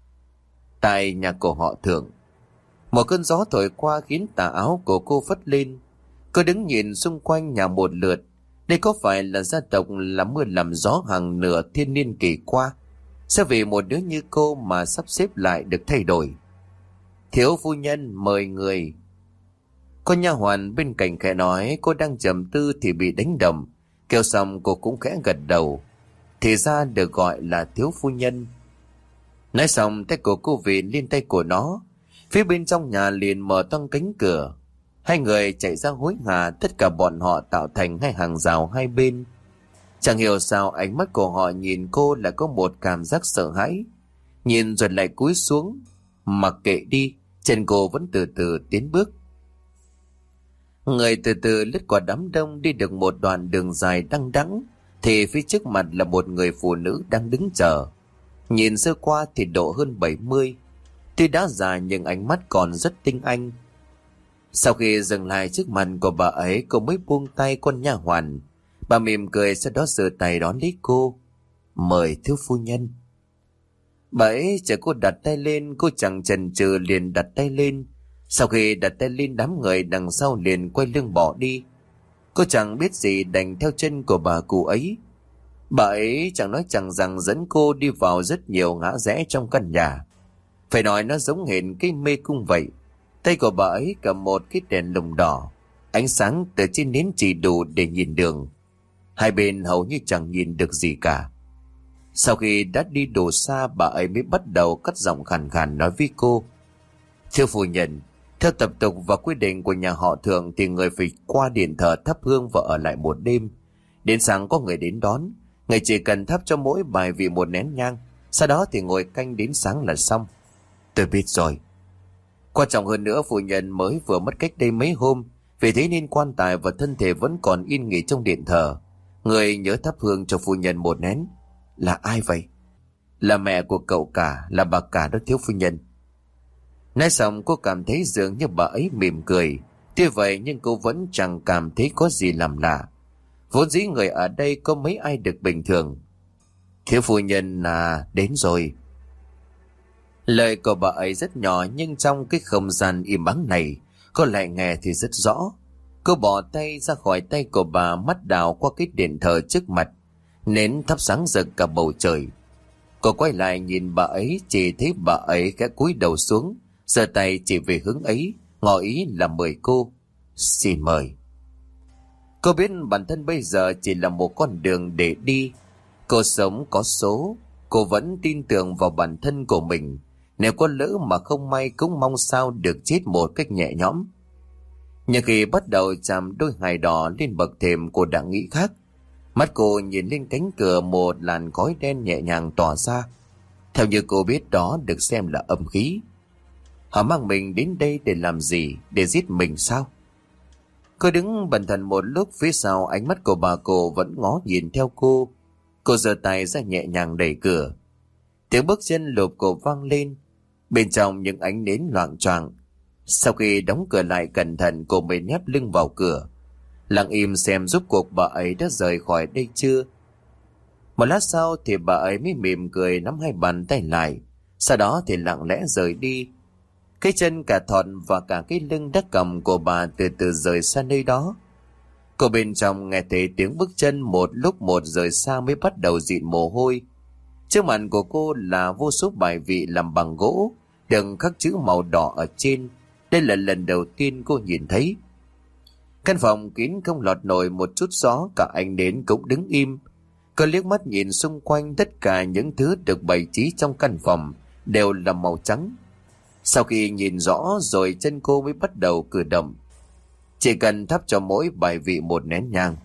Tại nhà của họ Thượng, một cơn gió thổi qua khiến tà áo của cô phất lên. Cô đứng nhìn xung quanh nhà một lượt. Đây có phải là gia tộc làm mưa làm gió hàng nửa thiên niên kỷ qua? Sẽ vì một đứa như cô mà sắp xếp lại được thay đổi? Thiếu phu nhân mời người. Con nha hoàn bên cạnh khẽ nói cô đang trầm tư thì bị đánh đầm. Kêu xong cô cũng khẽ gật đầu. Thì ra được gọi là thiếu phu nhân. Nói xong tay của cô vịn lên tay của nó. Phía bên trong nhà liền mở toang cánh cửa. Hai người chạy ra hối hả, tất cả bọn họ tạo thành hai hàng rào hai bên. Chẳng hiểu sao ánh mắt của họ nhìn cô lại có một cảm giác sợ hãi. Nhìn rồi lại cúi xuống. Mặc kệ đi, chân cô vẫn từ từ tiến bước. Người từ từ lướt qua đám đông đi được một đoạn đường dài đăng đẵng thì phía trước mặt là một người phụ nữ đang đứng chờ. Nhìn sơ qua thì độ hơn bảy mươi. Tuy đã già nhưng ánh mắt còn rất tinh anh. Sau khi dừng lại trước mặt của bà ấy, cô mới buông tay con nha hoàn. Bà mỉm cười, sau đó giơ tay đón lấy cô. Mời thiếu phu nhân. Bà ấy chờ cô đặt tay lên, cô chẳng chần chừ liền đặt tay lên. Sau khi đặt tay lên, đám người đằng sau liền quay lưng bỏ đi. Cô chẳng biết gì đành theo chân của bà cụ ấy. Bà ấy chẳng nói chẳng rằng dẫn cô đi vào rất nhiều ngã rẽ trong căn nhà. Phải nói nó giống hệt cái mê cung vậy. Tay của bà ấy cầm một cái đèn lồng đỏ. Ánh sáng từ trên nến chỉ đủ để nhìn đường. Hai bên hầu như chẳng nhìn được gì cả. Sau khi đã đi đủ xa, bà ấy mới bắt đầu cất giọng khàn khàn nói với cô. Thưa phu nhân, theo tập tục và quy định của nhà họ Thượng thì người phải qua điện thờ thắp hương và ở lại một đêm. Đến sáng có người đến đón. Người chỉ cần thắp cho mỗi bài vị một nén nhang. Sau đó thì ngồi canh đến sáng là xong. Tôi biết rồi. Quan trọng hơn nữa, phu nhân mới vừa mất cách đây mấy hôm. Vì thế nên quan tài và thân thể vẫn còn yên nghỉ trong điện thờ. Người nhớ thắp hương cho phu nhân một nén. Là ai vậy? Là mẹ của cậu cả, là bà cả đó thiếu phu nhân. Nói xong cô cảm thấy dường như bà ấy mỉm cười. Tuy vậy nhưng cô vẫn chẳng cảm thấy có gì làm lạ. Vốn dĩ người ở đây có mấy ai được bình thường. Thiếu phu nhân à, đến rồi. Lời của bà ấy rất nhỏ, nhưng trong cái không gian im ắng này, cô lại nghe thì rất rõ. Cô bỏ tay ra khỏi tay của bà, mắt đào qua cái điện thờ trước mặt. Nến thắp sáng rực cả bầu trời. Cô quay lại nhìn bà ấy, chỉ thấy bà ấy khẽ cúi đầu xuống, giơ tay chỉ về hướng ấy, ngỏ ý là mời cô. Xin mời. Cô biết bản thân bây giờ chỉ là một con đường để đi. Cô sống có số. Cô vẫn tin tưởng vào bản thân của mình. Nếu có lỡ mà không may cũng mong sao được chết một cách nhẹ nhõm. Nhưng khi bắt đầu chạm đôi hài đỏ lên bậc thềm, cô đã nghĩ khác. Mắt cô nhìn lên cánh cửa, một làn khói đen nhẹ nhàng tỏa ra. Theo như cô biết đó được xem là âm khí. Họ mang mình đến đây để làm gì? Để giết mình sao? Cô đứng bần thần một lúc, phía sau ánh mắt của bà cô vẫn ngó nhìn theo cô. Cô giơ tay ra nhẹ nhàng đẩy cửa. Tiếng bước chân lộp cộp vang lên. Bên trong những ánh nến loạng choạng. Sau khi đóng cửa lại cẩn thận, cô mới nép lưng vào cửa, lặng im xem giúp cuộc bà ấy đã rời khỏi đây chưa. Một lát sau thì bà ấy mới mỉm cười nắm hai bàn tay lại. Sau đó thì lặng lẽ rời đi. Cái chân cả thọn và cả cái lưng đắc cầm của bà từ từ rời xa nơi đó. Cô bên trong nghe thấy tiếng bước chân một lúc một rời xa mới bắt đầu dịn mồ hôi. Trước mặt của cô là vô số bài vị làm bằng gỗ, đựng khắc chữ màu đỏ ở trên. Đây là lần đầu tiên cô nhìn thấy. Căn phòng kín không lọt nổi một chút gió, cả ánh nến cũng đứng im. Cô liếc mắt nhìn xung quanh, tất cả những thứ được bày trí trong căn phòng đều là màu trắng. Sau khi nhìn rõ rồi, chân cô mới bắt đầu cử động. Chỉ cần thắp cho mỗi bài vị một nén nhang.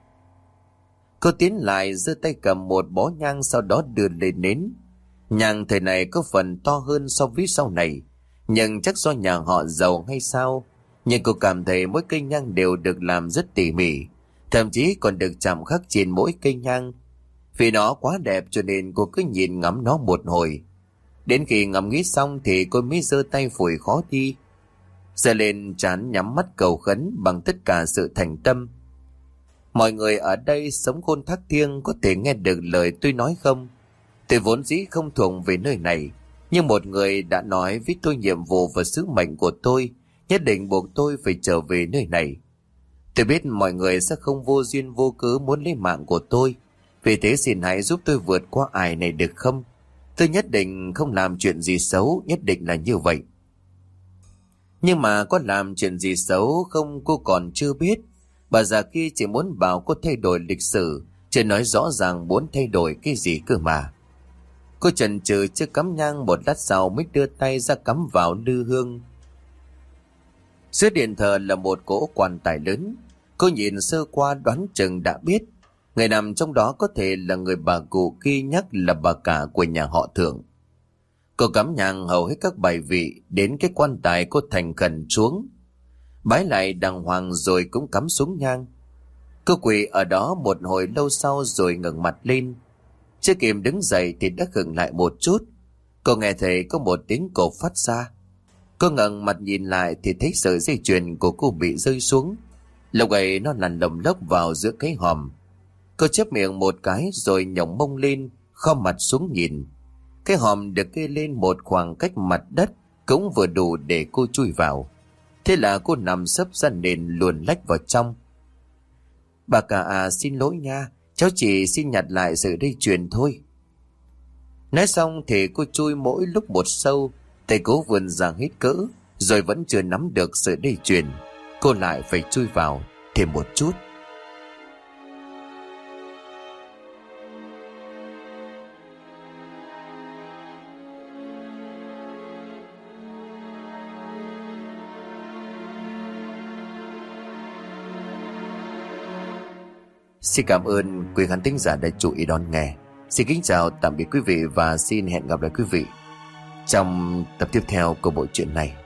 Cô tiến lại giơ tay cầm một bó nhang, sau đó đưa lên nến. Nhang thời này có phần to hơn so với sau này, nhưng chắc do nhà họ giàu hay sao, nhưng cô cảm thấy mỗi cây nhang đều được làm rất tỉ mỉ, thậm chí còn được chạm khắc trên mỗi cây nhang. Vì nó quá đẹp cho nên cô cứ nhìn ngắm nó một hồi. Đến khi ngắm nghĩ xong thì cô mới giơ tay phủi khó đi, giơ lên trán nhắm mắt cầu khấn bằng tất cả sự thành tâm. Mọi người ở đây sống khôn thác thiêng, có thể nghe được lời tôi nói không? Tôi vốn dĩ không thuộc về nơi này, nhưng một người đã nói với tôi nhiệm vụ và sứ mệnh của tôi nhất định buộc tôi phải trở về nơi này. Tôi biết mọi người sẽ không vô duyên vô cớ muốn lấy mạng của tôi, vì thế xin hãy giúp tôi vượt qua ải này được không? Tôi nhất định không làm chuyện gì xấu, nhất định là như vậy. Nhưng mà có làm chuyện gì xấu không cô còn chưa biết. Bà già kia chỉ muốn bảo cô thay đổi lịch sử, chưa nói rõ ràng muốn thay đổi cái gì cơ mà. Cô chần chừ chưa cắm nhang, một lát sau mới đưa tay ra cắm vào lư hương. Giữa điện thờ là một cỗ quan tài lớn. Cô nhìn sơ qua đoán chừng đã biết người nằm trong đó có thể là người bà cụ kia nhắc là bà cả của nhà họ Thượng. Cô cắm nhang hầu hết các bài vị, đến cái quan tài cô thành khẩn xuống bái lại đàng hoàng rồi cũng cắm xuống nhang. Cô quỳ ở đó một hồi lâu sau rồi ngẩng mặt lên. Chưa kịp đứng dậy thì đã khựng lại một chút. Cô nghe thấy có một tiếng cộp phát ra. Cô ngẩng mặt nhìn lại thì thấy sợi dây chuyền của cô bị rơi xuống. Lúc ấy nó lăn lồng lốc vào giữa cái hòm. Cô chép miệng một cái rồi nhổng mông lên, khom mặt xuống nhìn. Cái hòm được kê lên một khoảng cách mặt đất cũng vừa đủ để cô chui vào. Thế là cô nằm sấp ra nền luồn lách vào trong. Bà cả à, xin lỗi nha, cháu chỉ xin nhặt lại sợi dây chuyền thôi. Nói xong thì cô chui mỗi lúc một sâu, tay cố vươn ra hết cỡ, rồi vẫn chưa nắm được sợi dây chuyền. Cô lại phải chui vào thêm một chút. Xin cảm ơn quý khán thính giả đã chú ý đón nghe. Xin kính chào tạm biệt quý vị và xin hẹn gặp lại quý vị trong tập tiếp theo của bộ truyện này.